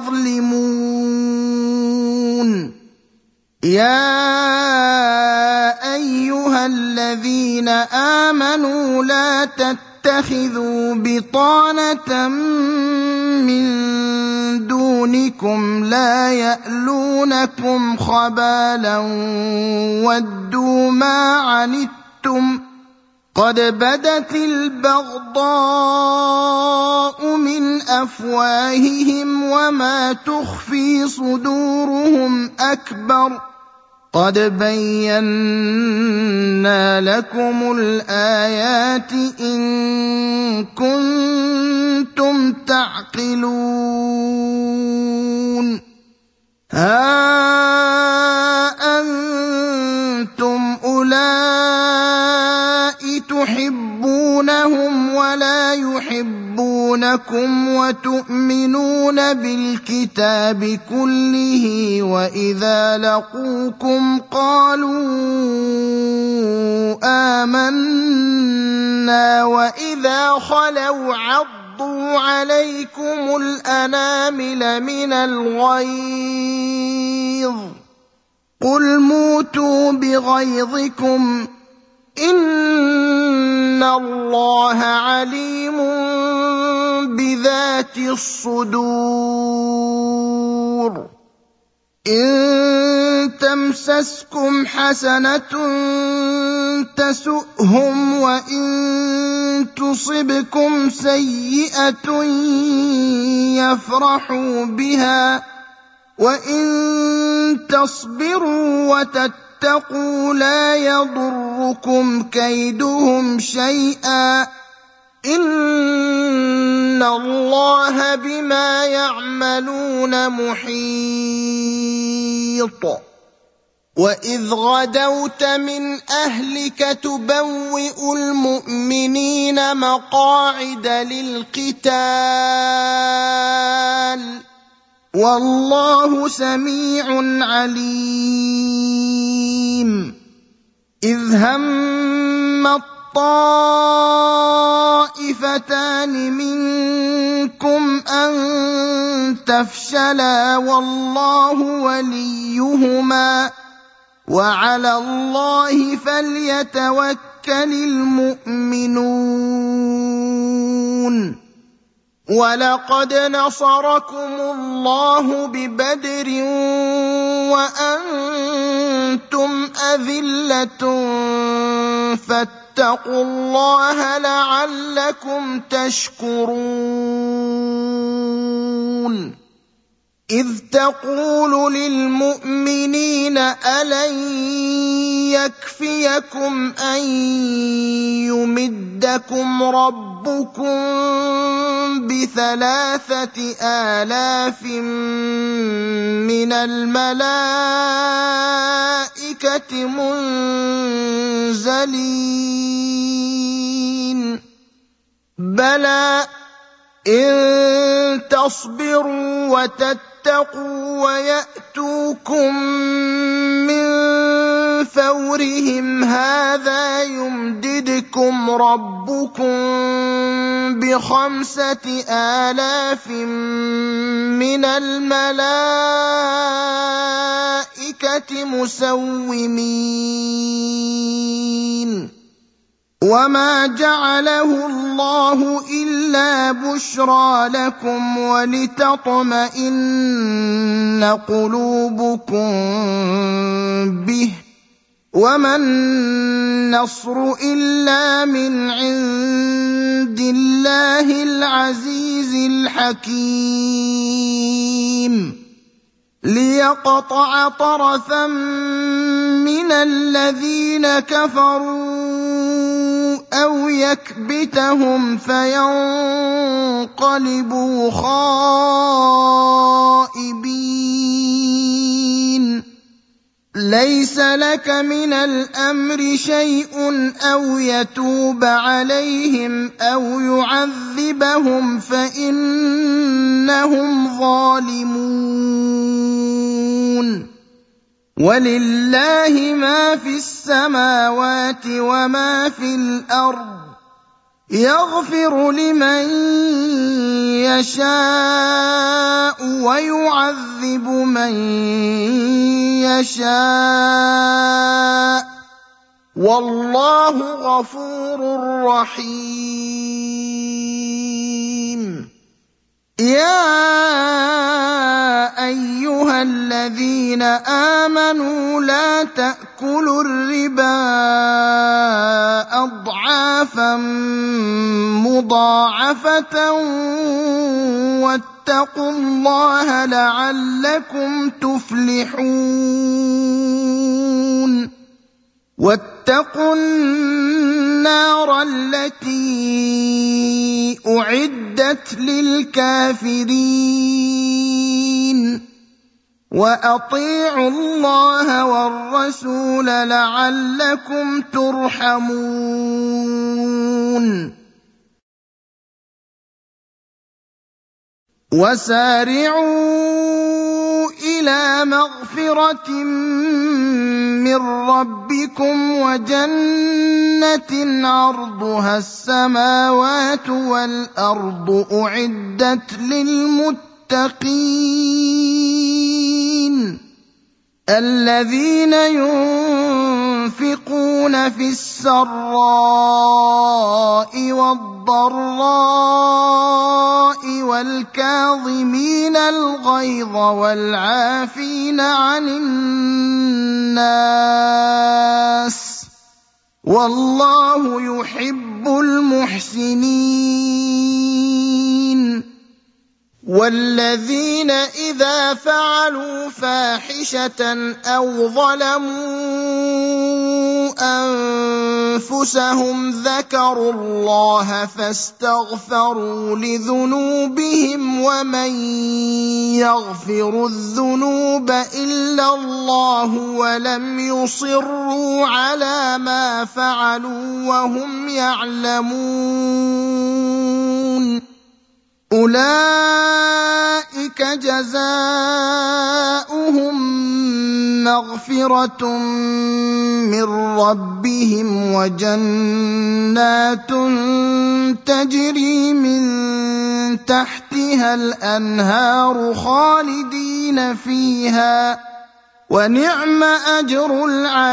يظلمون يا أيها الذين آمنوا لا تتخذوا بطانة من دونكم لا يألونكم خبالا ودوا ما عنتم قد بدت البغضاء من أفواههم وما تخفي صدورهم أكبر قد بينا لكم الآيات إن كنتم تعقلون ها أنتم أولئك تحبونهم ولا يحبونكم وتؤمنون بالكتاب كله وإذا لقوكم قالوا آمنا وإذا خلوا عضوا عليكم الأنامل من الغيظ قل موتوا بغيظكم إِنَّ اللَّهَ عَلِيمٌ بِذَاتِ الصُّدُورِ إِن تَمْسَسْكُمْ حَسَنَةٌ تَسُؤْهُمْ وَإِن تُصِبْكُمْ سَيِّئَةٌ يَفْرَحُوا بِهَا وَإِن تَصْبِرُوا وَتَتَّقُوا لَا يَضُرُّكُمْ كَيْدُهُمْ شَيْئًا إِنَّ اللَّهَ بِمَا يَعْمَلُونَ مُحِيطٌ وَإِذْ غَدَوْتَ مِنْ أَهْلِكَ تُبَوِّئُ الْمُؤْمِنِينَ مَقَاعِدَ لِلْقِتَالِ وَاللَّهُ سَمِيعٌ عَلِيمٌ إِذْ هَمَّ الطَّائِفَتَانِ مِنكُمْ أَن تَفْشَلَا وَاللَّهُ وَلِيُّهُمَا وَعَلَى اللَّهِ فَلْيَتَوَكَّلِ الْمُؤْمِنُونَ وَلَقَدْ نَصَرَكُمُ اللَّهُ بِبَدْرٍ وَأَنتُمْ أَذِلَّةٌ فَاتَّقُوا اللَّهَ لَعَلَّكُمْ تَشْكُرُونَ إِذْ تَقُولُ لِلْمُؤْمِنِينَ أَلَنْ يَكْفِيَكُمْ أَنْ يُمِدَّكُمْ رَبُّكُمْ ب3,000,000 مِّنَ الْمَلَائِكَةِ مُنزَلِينَ بَلَى إِن تَصْبِرُوا وَتَتَّقُوا وَيَأْتُوكُم مِّن فَوْرِهِمْ هَٰذَا يُمْدِدْكُمْ رَبُّكُم ب5,000,000 مِّنَ الْمَلَائِكَةِ مُسَوِّمِينَ وَمَا جَعَلَهُ اللَّهُ إِلَّا بُشْرَىٰ لَكُمْ وَلِتَطْمَئِنَّ قُلُوبُكُم بِهِ وَمَا النَّصْرُ إِلَّا مِنْ عِندِ اللَّهِ الْعَزِيزِ الْحَكِيمِ لِيَقْطَعَ طَرَفًا مِّنَ الَّذِينَ كَفَرُوا أَوْ يَكْبِتَهُمْ فَيَنقَلِبُوا خَائِبِينَ لَيْسَ لَكَ مِنَ الْأَمْرِ شَيْءٌ أَوْ يَتُوبَ عَلَيْهِمْ أَوْ يُعَذِّبَهُمْ فَإِنَّهُمْ ظَالِمُونَ وَلِلَّهِ مَا فِي السَّمَاوَاتِ وَمَا فِي الْأَرْضِ يَغْفِرُ لِمَن يَشَاءُ وَيُعَذِّبُ مَن يَشَاءُ وَاللَّهُ غَفُورٌ رَّحِيمٌ يَا أَيُّهَا الَّذِينَ آمَنُوا لَا تَأْكُلُوا الرِّبَا أَضْعَافًا مُّضَاعَفَةً وَاتَّقُوا اللَّهَ لَعَلَّكُمْ تُفْلِحُونَ وَاتَّقُوا النَّارَ الَّتِي أُعِدَّتْ لِلْكَافِرِينَ وَأَطِيعُوا اللَّهَ وَالرَّسُولَ لَعَلَّكُمْ تُرْحَمُونَ وَسَارِعُوا إِلَىٰ مَغْفِرَةٍ مِّن رَّبِّكُمْ وَجَنَّةٍ عَرْضُهَا السَّمَاوَاتُ وَالْأَرْضُ أُعِدَّتْ لِلْمُتَّقِينَ الَّذِينَ ينفقون في السراء والضراء والكاظمين الغيظ والعافين عن الناس والله يحب المحسنين. والذين إذا فعلوا فاحشة أو ظلموا أنفسهم ذكروا الله فاستغفروا لذنوبهم ومن يغفر الذنوب إلا الله ولم يصروا على ما فعلوا وهم يعلمون أولئك جزاؤهم مغفرة من ربهم وجنات تجري من تحتها الأنهار خالدين فيها ونعم أجر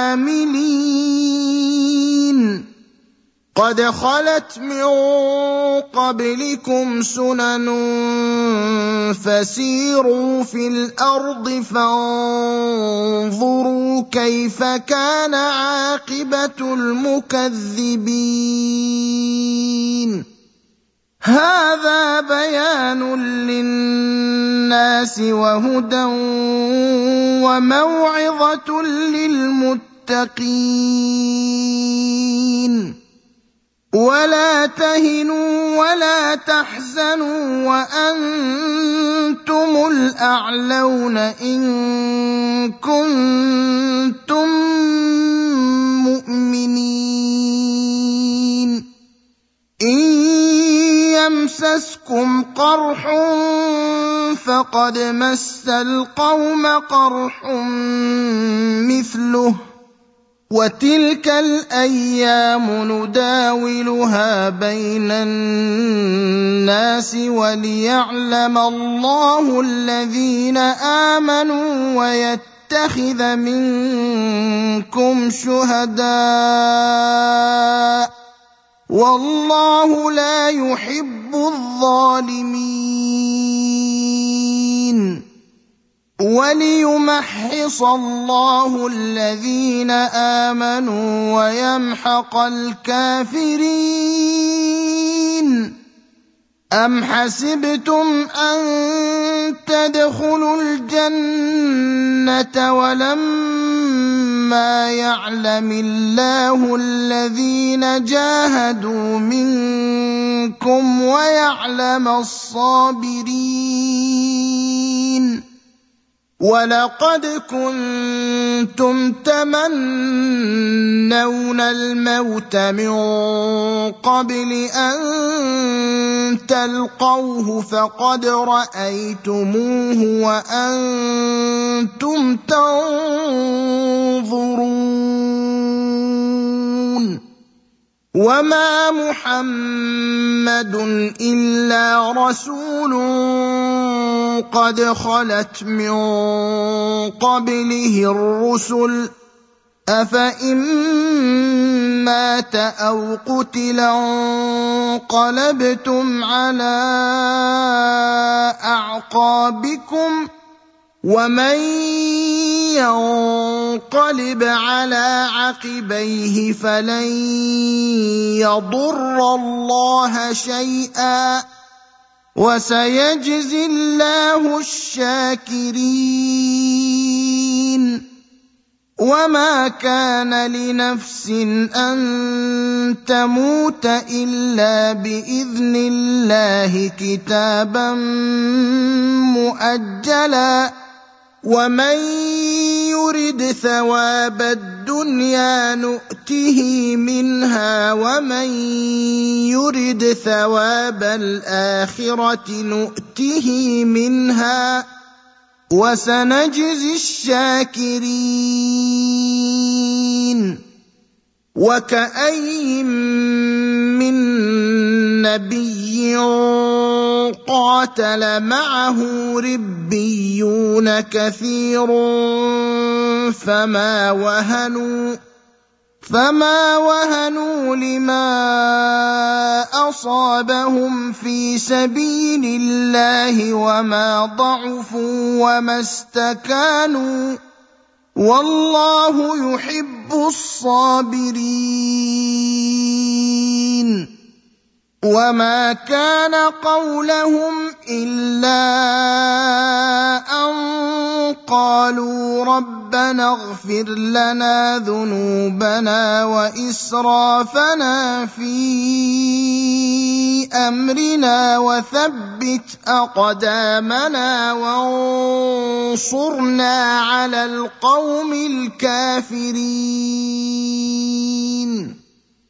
العاملين. قد خلت من قبلكم سنن فسيروا في الأرض فانظروا كيف كان عاقبة المكذبين. هذا بيان للناس وهدى وموعظة للمتقين. ولا تهنوا ولا تحزنوا وأنتم الأعلون إن كنتم مؤمنين. إن يمسسكم قرح فقد مس القوم قرح مثله وتلك الأيام نداولها بين الناس وليعلم الله الذين آمنوا ويتخذ منكم شهداء والله لا يحب الظالمين. وليمحص الله الذين آمنوا ويمحق الكافرين. أم حسبتم أن تدخلوا الجنة ولما يعلم الله الذين جاهدوا منكم ويعلم الصابرين. ولقد كنتم تمنون الموت من قبل أن تلقوه فقد رأيتموه وأنتم تنظرون. وما محمد إلا رسول قد خلت من قبله الرسل أفإن مات أو قتلا انقلبتم على أعقابكم ومن ينقلب على عقبيه فلن يضر الله شيئا وسيجزي الله الشاكرين. وما كان لنفس أن تموت إلا بإذن الله كتابا مؤجلا ومن يرد ثواب الدنيا نؤته منها ومن يرد ثواب الآخرة نؤته منها وسنجزي الشاكرين. وكأين من نبي قاتل معه ربيون كثير فما فما وهنوا لما أصابهم في سبيل الله وما ضعفوا وما استكانوا والله يحب الصابرين وما كان قولهم إلا أن قالوا ربنا اغفر لنا ذنوبنا وإسرافنا في أمرنا وثبت أقدامنا وانصرنا على القوم الكافرين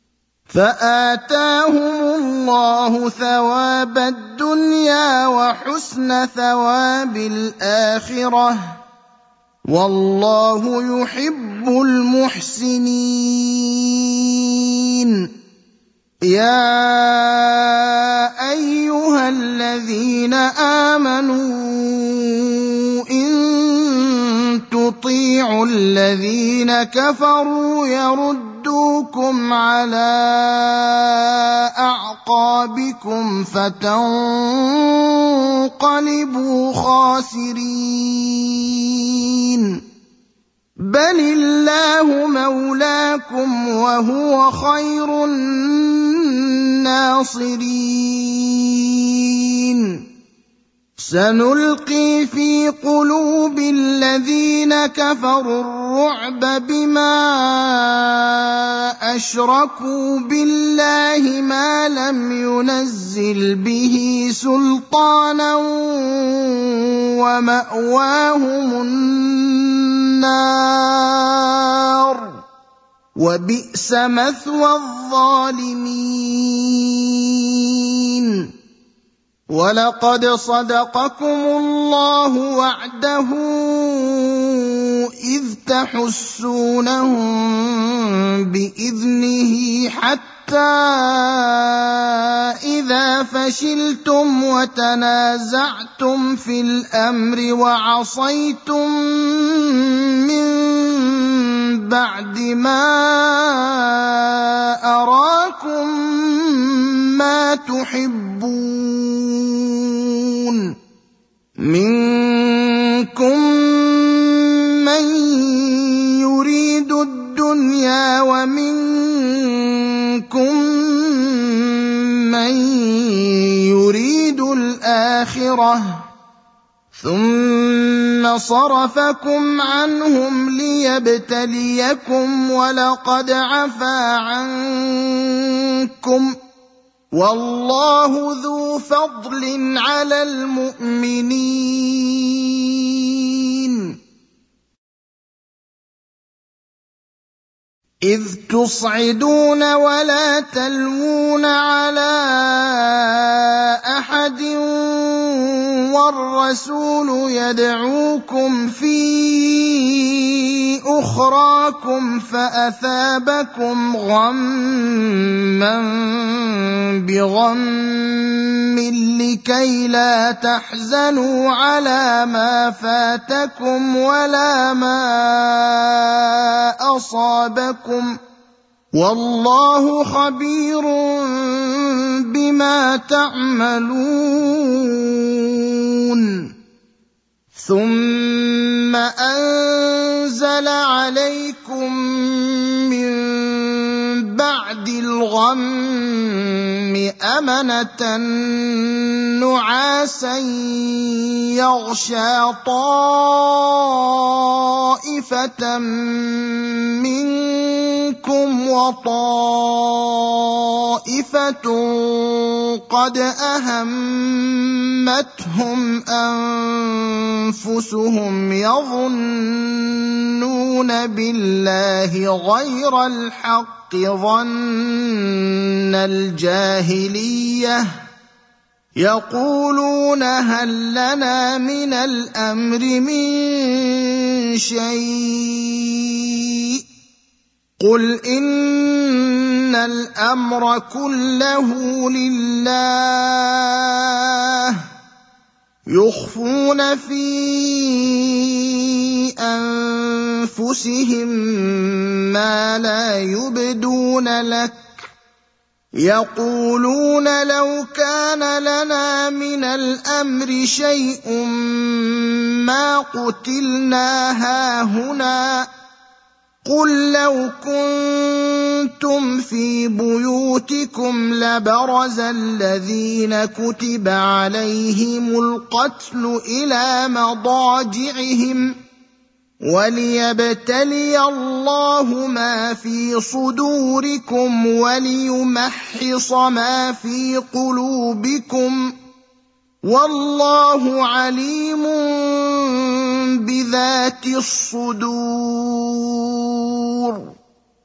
فآتاهم الله ثواب الدنيا وحسن ثواب الآخرة والله يحب المحسنين يا أيها الذين آمنوا إن تطيعوا الذين كفروا يردوكم على أعقابكم فتنقلبوا خاسرين بل الله مولاكم وهو خير الناصرين سنلقي في قلوب الذين كفروا الرعب بما أشركوا بالله ما لم ينزل به سلطانا ومأواهم النار وبئس مثوى الظالمين ولقد صدقكم الله وعده إذ تحسونهم بإذنه حتى إذا فشلتم وتنازعتم في الأمر وعصيتم من بعد ما أراكم ما تحبون منكم من يريد الدنيا ومنكم من يريد الآخرة ثم صرفكم عنهم ليبتليكم ولقد عفا عنكم والله ذو فضل على المؤمنين إذ تصعدون ولا تلوون على أحد والرسول يدعوكم في أخراكم فأثابكم غما بغم لكي لا تحزنوا على ما فاتكم ولا ما أصابكم والله خبير بما تعملون ثم أنزل عليكم من بعد الغم أمنة نعاسا يغشى طائفة منكم وطائفة قد أهمتهم أنفسهم يظنون بالله غير الحق ظن الجاهلية يقولون هل لنا من الأمر من شيء قل إن الأمر كله لله يخفون في أنفسهم ما لا يبدون لك يقولون لو كان لنا من الأمر شيء ما قتلنا هاهنا قل لو كنتم في بيوتكم لبرز الذين كتب عليهم القتل إلى مضاجعهم وليبتلي الله ما في صدوركم وليمحص ما في قلوبكم والله عليم بذات الصدور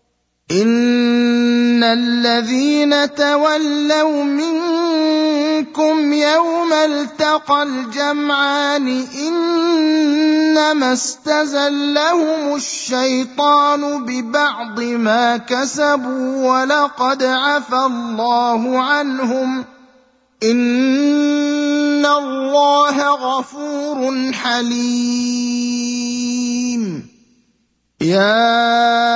إن الذين تولوا منكم يوم التقى الجمعان إنما استزلهم الشيطان ببعض ما كسبوا ولقد عفى الله عنهم إن الله غفور حليم يا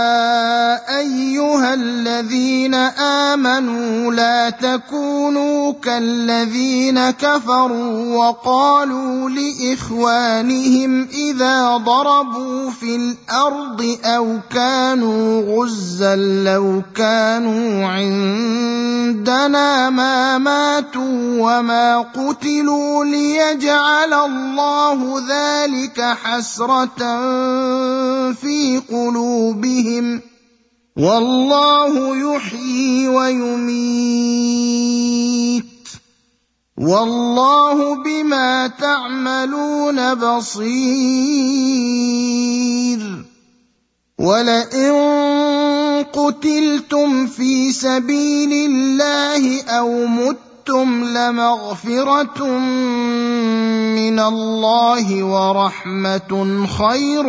أيها الذين آمنوا لا تكونوا كالذين كفروا وقالوا لإخوانهم إذا ضربوا في الأرض أو كانوا غزا لو كانوا عندنا ما ماتوا وما قتلوا ليجعل الله ذلك حسرة في قلوبهم والله يحيي ويميت والله بما تعملون بصير ولئن قتلتم في سبيل الله أو متم لمغفرة من الله ورحمة خير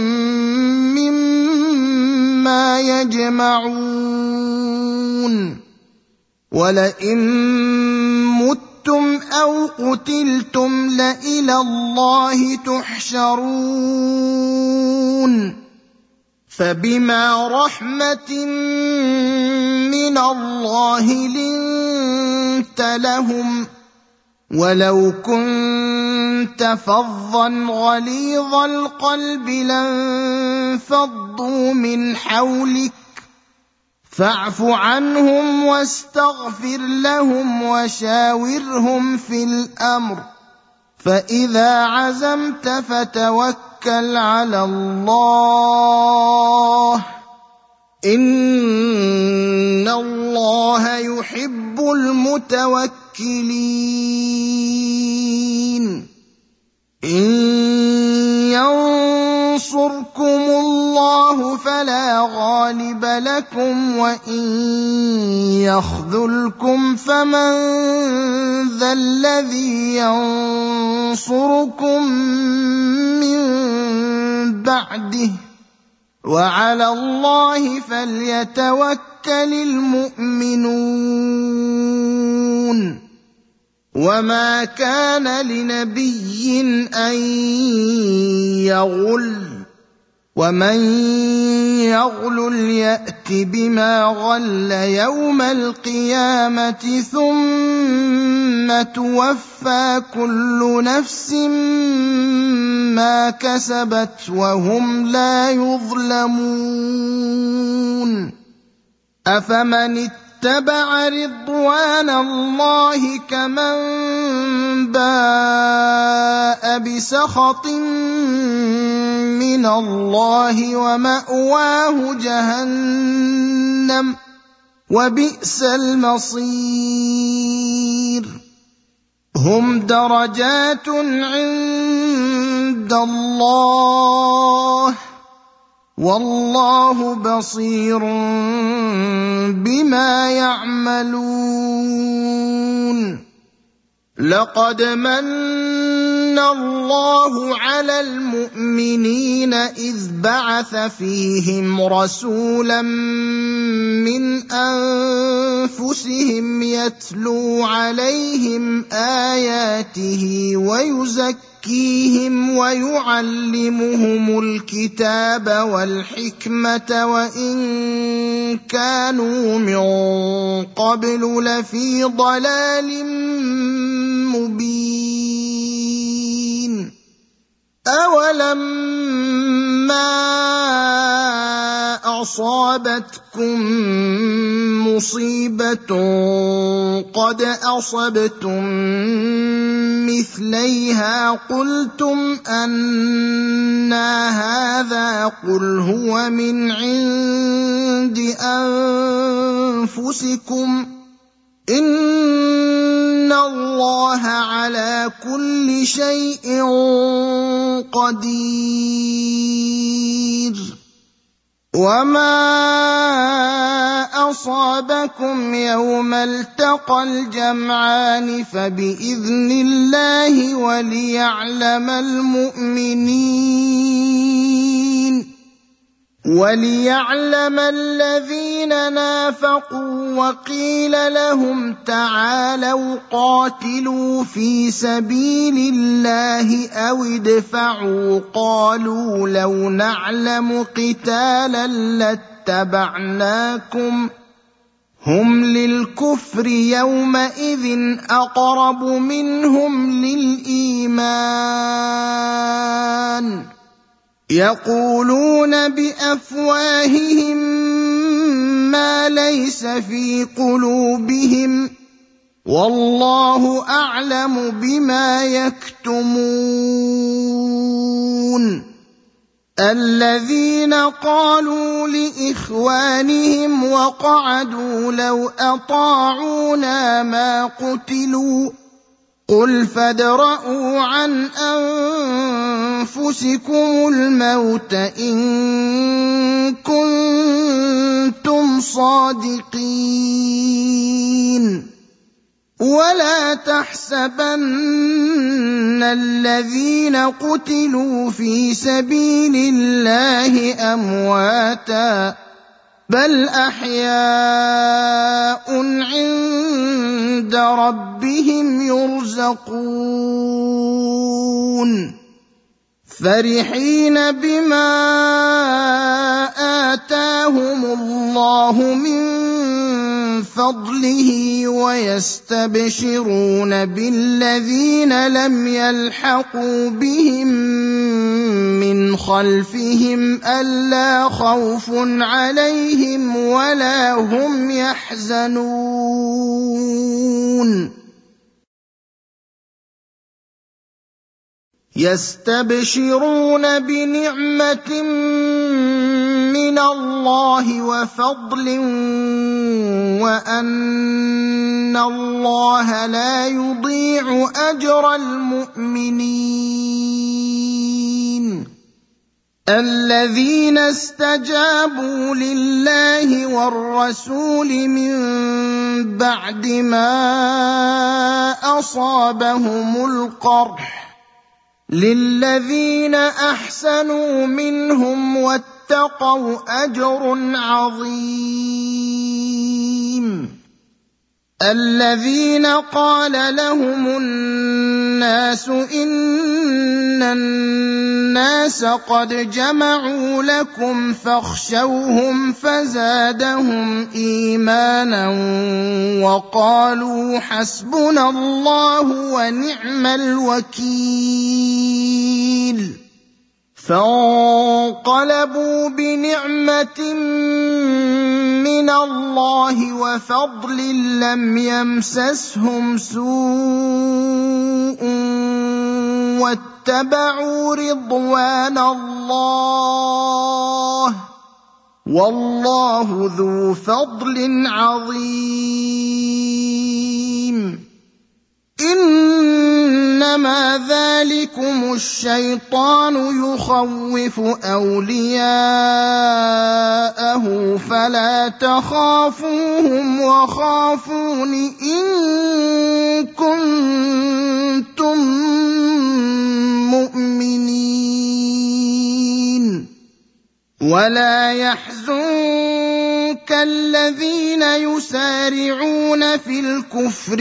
مما يجمعون ولئن متم أو قتلتم لإلى الله تحشرون فبما رحمة من الله لنت لهم ولو كنت فظا غليظ القلب لانفضوا من حولك فاعف عنهم واستغفر لهم وشاورهم في الأمر فإذا عزمت فتوكل على الله إن الله يحب المتوكلين إن ينصركم الله فلا غالب لكم وإن يخذلكم فمن ذا الذي ينصركم من بعده وعلى الله فليتوكل المؤمنون وما كان لنبي أن يغل ومن يغل يأت بما غل يوم القيامة ثم توفى كل نفس ما كسبت وهم لا يظلمون أفمن اتبع رضوان الله كمن باء بسخط من الله ومأواه جهنم وبئس المصير هم درجات عند الله والله بصير بما يعملون لقد من اللَّهُ عَلَى الْمُؤْمِنِينَ إِذْ بَعَثَ فِيهِمْ رَسُولًا مِّنْ أَنفُسِهِمْ يَتْلُو عَلَيْهِمْ آيَاتِهِ وَيُزَكِّيهِمْ وَيُعَلِّمُهُمُ الْكِتَابَ وَالْحِكْمَةَ وَإِن كَانُوا مِن قَبْلُ لَفِي ضَلَالٍ مُّبِينٍ أَوَلَمَّا أَصَابَتْكُم مُّصِيبَةٌ قَدْ أَصَبْتُم مِّثْلَيْهَا قُلْتُمْ أَنَّىٰ هَٰذَا قُلْ هُوَ مِنْ عِندِ أَنفُسِكُمْ إِنَّ اللَّهَ عَلَىٰ كُلِّ شَيْءٍ قَدِيرٌ وَمَا أَصَابَكُمْ يَوْمَ الْتَقَى الْجَمْعَانِ فَبِإِذْنِ اللَّهِ وَلِيَعْلَمَ الَّذِينَ نَافَقُوا وَقِيلَ لَهُمْ تَعَالَوْا قَاتِلُوا فِي سَبِيلِ اللَّهِ أَوِ ادْفَعُوا قَالُوا لَوْ نَعْلَمُ قِتَالًا لَّاتَّبَعْنَاكُمْ هُمْ لِلْكُفْرِ يَوْمَئِذٍ أَقْرَبُ مِنْهُمْ لِلْإِيمَانِ يَقُولُونَ بِأَفْوَاهِهِم مَّا لَيْسَ فِي قُلُوبِهِمْ وَاللَّهُ أَعْلَمُ بِمَا يَكْتُمُونَ الَّذِينَ قَالُوا لِإِخْوَانِهِمْ وَقَعَدُوا لَوْ أَطَاعُونَا مَا قُتِلُوا قُلْ فَادْرَءُوا عَنْ أَنفُسِكُمُ الْمَوْتَ إِن كُنتُمْ صَادِقِينَ وَلَا تَحْسَبَنَّ الَّذِينَ قُتِلُوا فِي سَبِيلِ اللَّهِ أَمْوَاتًا بَلْ أَحْيَاءٌ عِندَ رَبِّهِمْ يُرْزَقُونَ فَرِحِينَ بِمَا آتَاهُمُ اللَّهُ مِن فَضْلِهِ وَيَسْتَبْشِرُونَ بِالَّذِينَ لَمْ يَلْحَقُوا بِهِم مِّنْ خَلْفِهِمْ أَلَّا خَوْفٌ عَلَيْهِمْ وَلَا هُمْ يَحْزَنُونَ يَسْتَبْشِرُونَ بِنِعْمَةٍ مِّنَ اللَّهِ وَفَضْلٍ وَأَنَّ اللَّهَ لَا يُضِيعُ أَجْرَ الْمُؤْمِنِينَ الَّذِينَ اسْتَجَابُوا لِلَّهِ وَالرَّسُولِ مِن بَعْدِ مَا أَصَابَهُمُ الْقَرْحُ لِلَّذِينَ أَحْسَنُوا مِنْهُمْ وَاتَّقَوْا أَجْرٌ عَظِيمٌ الَّذِينَ قَالَ لَهُمُ النَّاسُ إِنَّ النَّاسَ قَدْ جَمَعُوا لَكُمْ فَاخْشَوْهُمْ فَزَادَهُمْ إِيمَانًا وَقَالُوا حَسْبُنَا اللَّهُ وَنِعْمَ الْوَكِيلُ فَانقَلَبُوا بِنِعْمَةٍ مِّنَ اللَّهِ وَفَضْلٍ لَّمْ يَمْسَسْهُمْ سُوءٌ وَاتَّبَعُوا رِضْوَانَ اللَّهِ وَاللَّهُ ذُو فَضْلٍ عَظِيمٍ إِنَّمَا ذَلِكُمُ الشَّيْطَانُ يُخَوِّفُ أَوْلِيَاءَهُ فَلَا تَخَافُوهُمْ وَخَافُونِ إِن كُنتُم ولا يحزنك الذين يسارعون في الكفر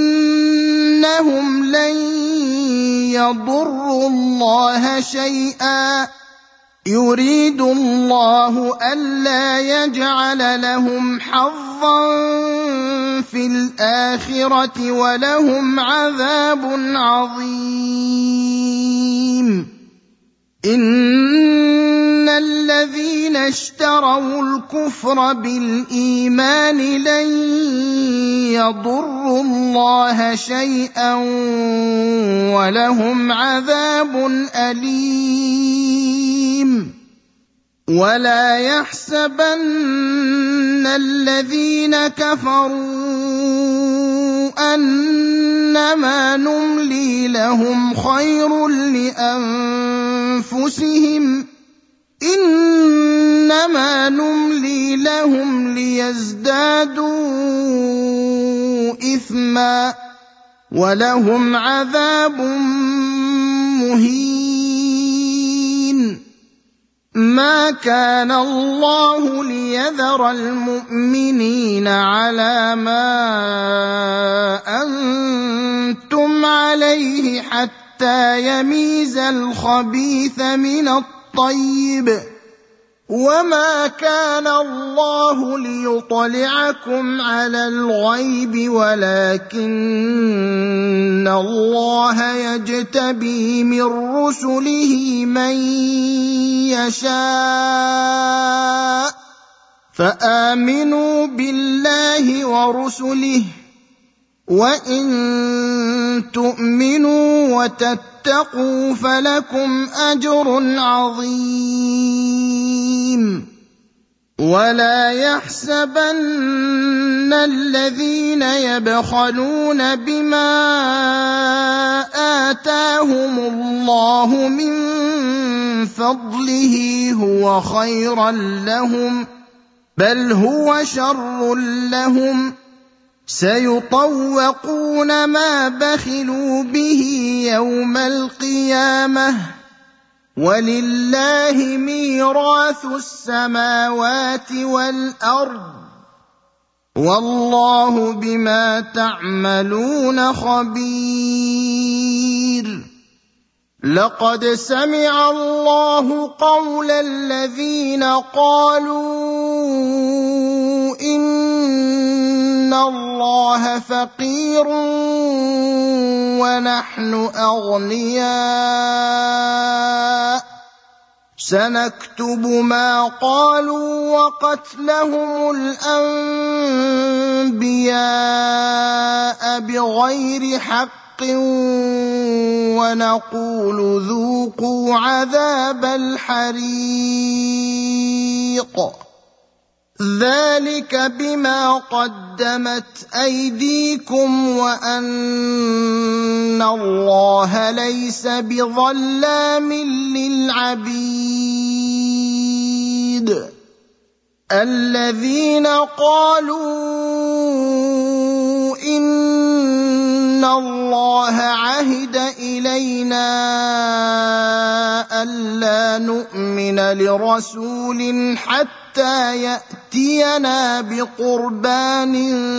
إنهم لن يضروا الله شيئا يريد الله ألا يجعل لهم حظا في الآخرة ولهم عذاب عظيم. إن الذين اشتروا الكفر بالإيمان لن يضروا الله شيئا ولهم عذاب أليم. ولا يحسبن الذين كفروا أنما نملي لهم خير لأنفسهم إنما نملي لهم ليزدادوا إثما ولهم عذاب مهين. ما كان الله ليذر المؤمنين على ما أنتم عليه حتى يميز الخبيث من الطيب وما كان الله ليطلعكم على الغيب ولكن الله يجتبي من رسله من يشاء فآمنوا بالله ورسله وإن تؤمنوا وتتقوا فلكم أجر عظيم. ولا يحسبن الذين يبخلون بما آتاهم الله من فضله هو خيرا لهم بل هو شر لهم سيطوقون ما بخلوا به يوم القيامة ولله ميراث السماوات والأرض والله بما تعملون خبير. لقد سمع الله قول الذين قالوا إن الله فقير ونحن أغنياء سنكتب ما قالوا وقتلهم الأنبياء بغير حق ونقول ذوقوا عذاب الحريق ذلك بما قدمت أيديكم وأن الله ليس بظلام للعبيد. الذين قالوا إن الله عهد إلينا ألا نؤمن لرسول حتى يأتينا بقربان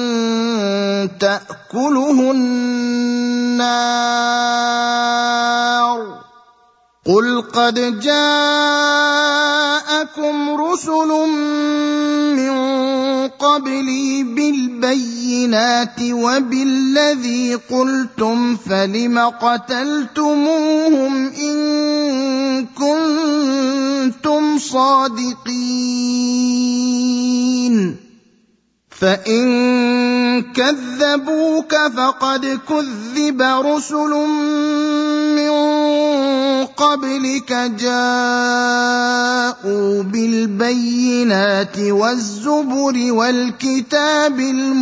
تأكله النار قل قد جاءكم رسل من قبلي بالبينات وبالذي قلتم فلم قتلتموهم إن كنتم صادقين فإن كذبوك فقد كذب رسل من قبلك جاءوا بالبينات والزبر والكتاب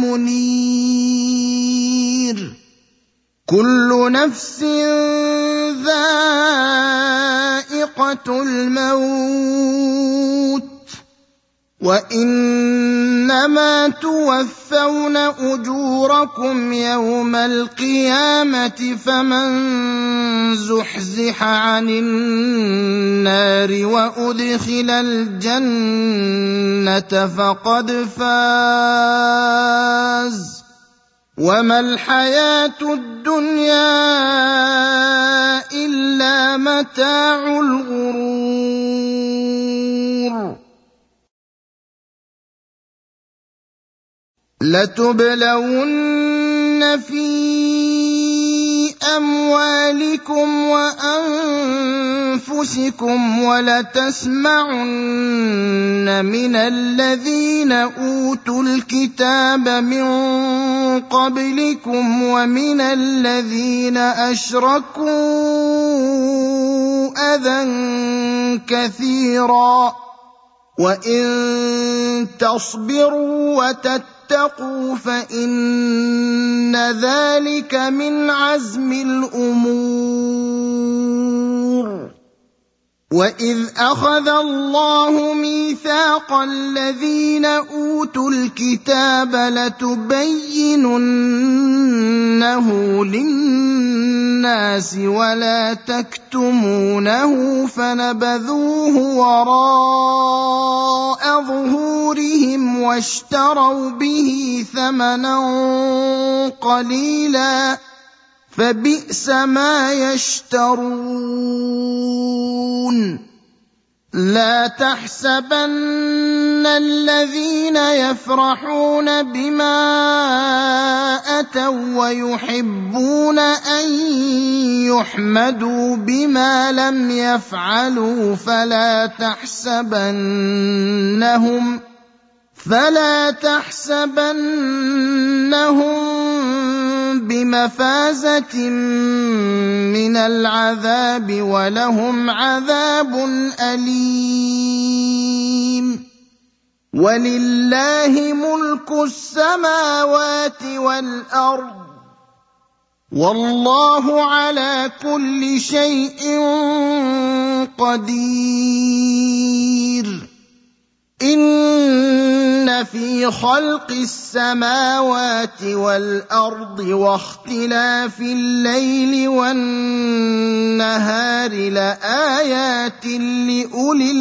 المنير كل نفس ذائقة الموت وَإِنَّمَا تُوَفَّوْنَ أُجُورَكُمْ يَوْمَ الْقِيَامَةِ فَمَن زُحْزِحَ عَنِ النَّارِ وَأُدْخِلَ الْجَنَّةَ فَقَدْ فَازَ وَمَا الْحَيَاةُ الدُّنْيَا إِلَّا مَتَاعُ الْغُرُورِ لَتُبْلَوُنَّ فِي أَمْوَالِكُمْ وَأَنفُسِكُمْ وَلَتَسْمَعُنَّ مِنَ الَّذِينَ أُوتُوا الْكِتَابَ مِن قَبْلِكُمْ وَمِنَ الَّذِينَ أَشْرَكُوا أَذًى كَثِيرًا وَإِن تَصْبِرُوا وَتَتَّقُوا فَإِنَّ ذَلِكَ مِنْ عَزْمِ الْأُمُورِ وَإِذْ أَخَذَ اللَّهُ مِيثَاقَ الَّذِينَ أُوتُوا الْكِتَابَ لَتُبَيِّنُنَّهُ لِلنَّاسِ وَلَا تَكْتُمُونَهُ فَنَبَذُوهُ وَرَاءَ ظُهُورِهِمْ وَاشْتَرَوْا بِهِ ثَمَنًا قَلِيلًا فَبِئْسَ مَا يَشْتَرُونَ لَا تَحْسَبَنَّ الَّذِينَ يَفْرَحُونَ بِمَا أَتَوا وَّيُحِبُّونَ أَن يُحْمَدُوا بِمَا لَمْ يَفْعَلُوا فَلَا تَحْسَبَنَّهُم بِمَفَازَةٍ مِّنَ الْعَذَابِ وَلَهُمْ عَذَابٌ أَلِيمٌ وَلِلَّهِ مُلْكُ السَّمَاوَاتِ وَالْأَرْضِ وَاللَّهُ عَلَى كُلِّ شَيْءٍ قَدِيرٌ إِنَّ فِي خَلْقِ السَّمَاوَاتِ وَالْأَرْضِ وَاخْتِلَافِ اللَّيْلِ وَالنَّهَارِ لَآيَاتٍ لِّأُولِي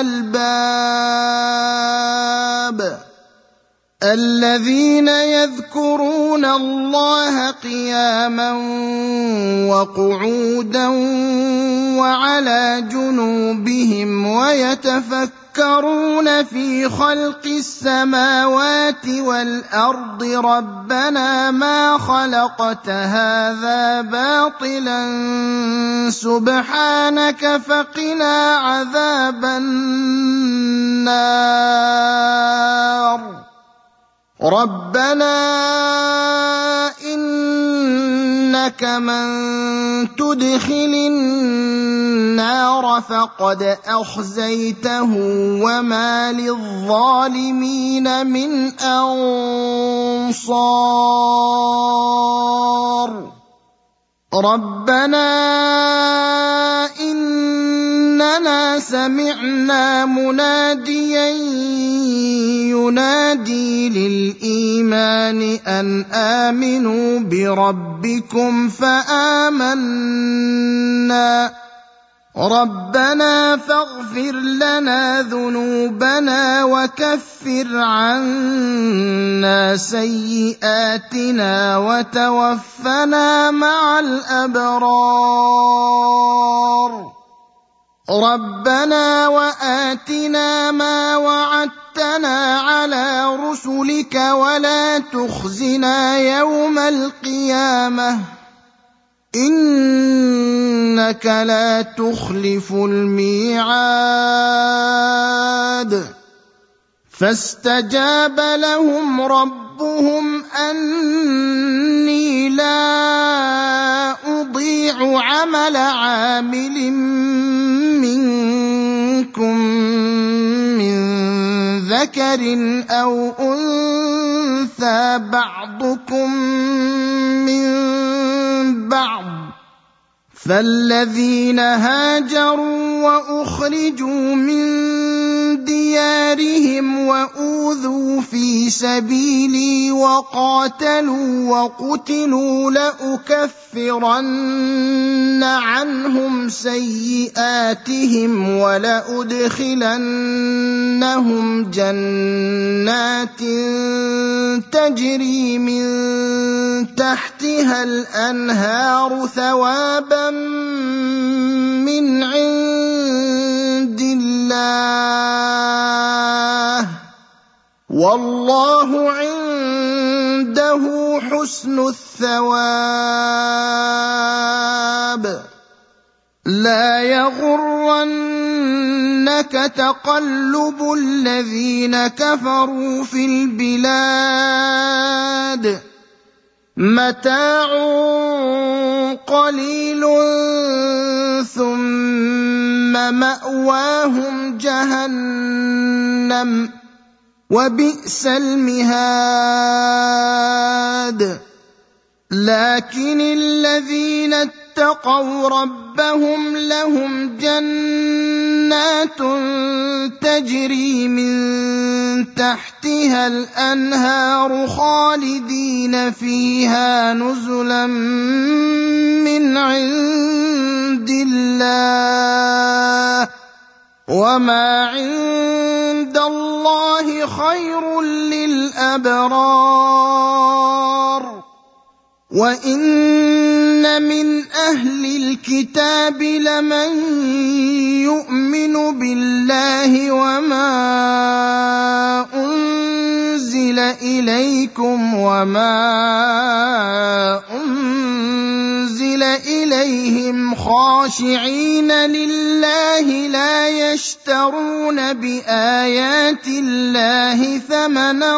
الْأَلْبَابِ الَّذِينَ يَذْكُرُونَ اللَّهَ قِيَامًا وَقُعُودًا وَعَلَىٰ جُنُوبِهِمْ وَيَتَفَكَّرُونَ فِي خَلْقِ السَّمَاوَاتِ وَالْأَرْضِ رَبَّنَا مَا خَلَقْتَ هَٰذَا بَاطِلًا سُبْحَانَكَ فَقِنَا عَذَابَ النَّارِ رَبَّنَا إِنَّكَ مَن تُدْخِلِ النَّارَ فَقَدْ أَخْزَيْتَهُ وَمَا لِلظَّالِمِينَ مِنْ أَنصَارٍ رَبَّنَا إِنَّنَا سَمِعْنَا مُنَادِيًا يُنَادِي لِلْإِيمَانِ أَنْ آمِنُوا بِرَبِّكُمْ فَآمَنَّا رَبَّنَا فَاغْفِرْ لَنَا ذُنُوبَنَا وَكَفِّرْ عَنَّا سَيِّئَاتِنَا وَتَوَفَّنَا مَعَ الْأَبْرَارِ رَبَّنَا وَآتِنَا مَا وَعَدتَّنَا عَلَىٰ رُسُلِكَ وَلَا تُخْزِنَا يَوْمَ الْقِيَامَةِ إِنَّكَ لَا تُخْلِفُ الْمِيعَادَ فَاسْتَجَابَ لَهُمْ رَبُّهُمْ أَنِّي لَا أُضِيعُ عَمَلَ عَامِلٍ مِّنكُم مِّن ذَكَرٍ أَوْ أُنثَىٰ بَعْضُكُم مِّن بَعْضٍ فَالَّذِينَ هَاجَرُوا وَأُخْرِجُوا مِن ديارهم وأوذوا في سبيلي وقاتلوا وقتلوا لأكفرن عنهم سيئاتهم ولأدخلنهم جنات تجري من تحتها الأنهار ثوابا من عند الله والله عنده حسن الثواب. لا يغرنك تقلب الذين كفروا في البلاد متاع قليل ثم مأواهم جهنم وبئس المهاد. لكن الذين اتقوا ربهم لهم جنات تجري من تحتها الأنهار خالدين فيها نزلا من عند الله وما عند الله خير للأبرار. وإن من أهل الكتاب لمن يؤمن بالله وما أنزل إليكم وما أنزل إليهم خاشعين لله لا يشترون بآيات الله ثمنا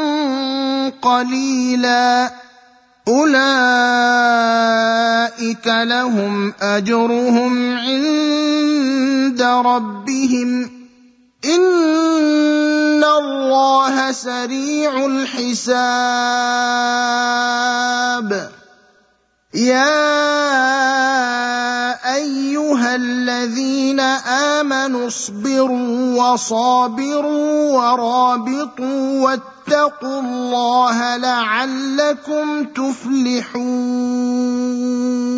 قليلا أولئك لهم أجرهم عند ربهم إن الله سريع الحساب. يا أيها الذين آمنوا اصبروا وصابروا ورابطوا واتقوا الله لعلكم تفلحون.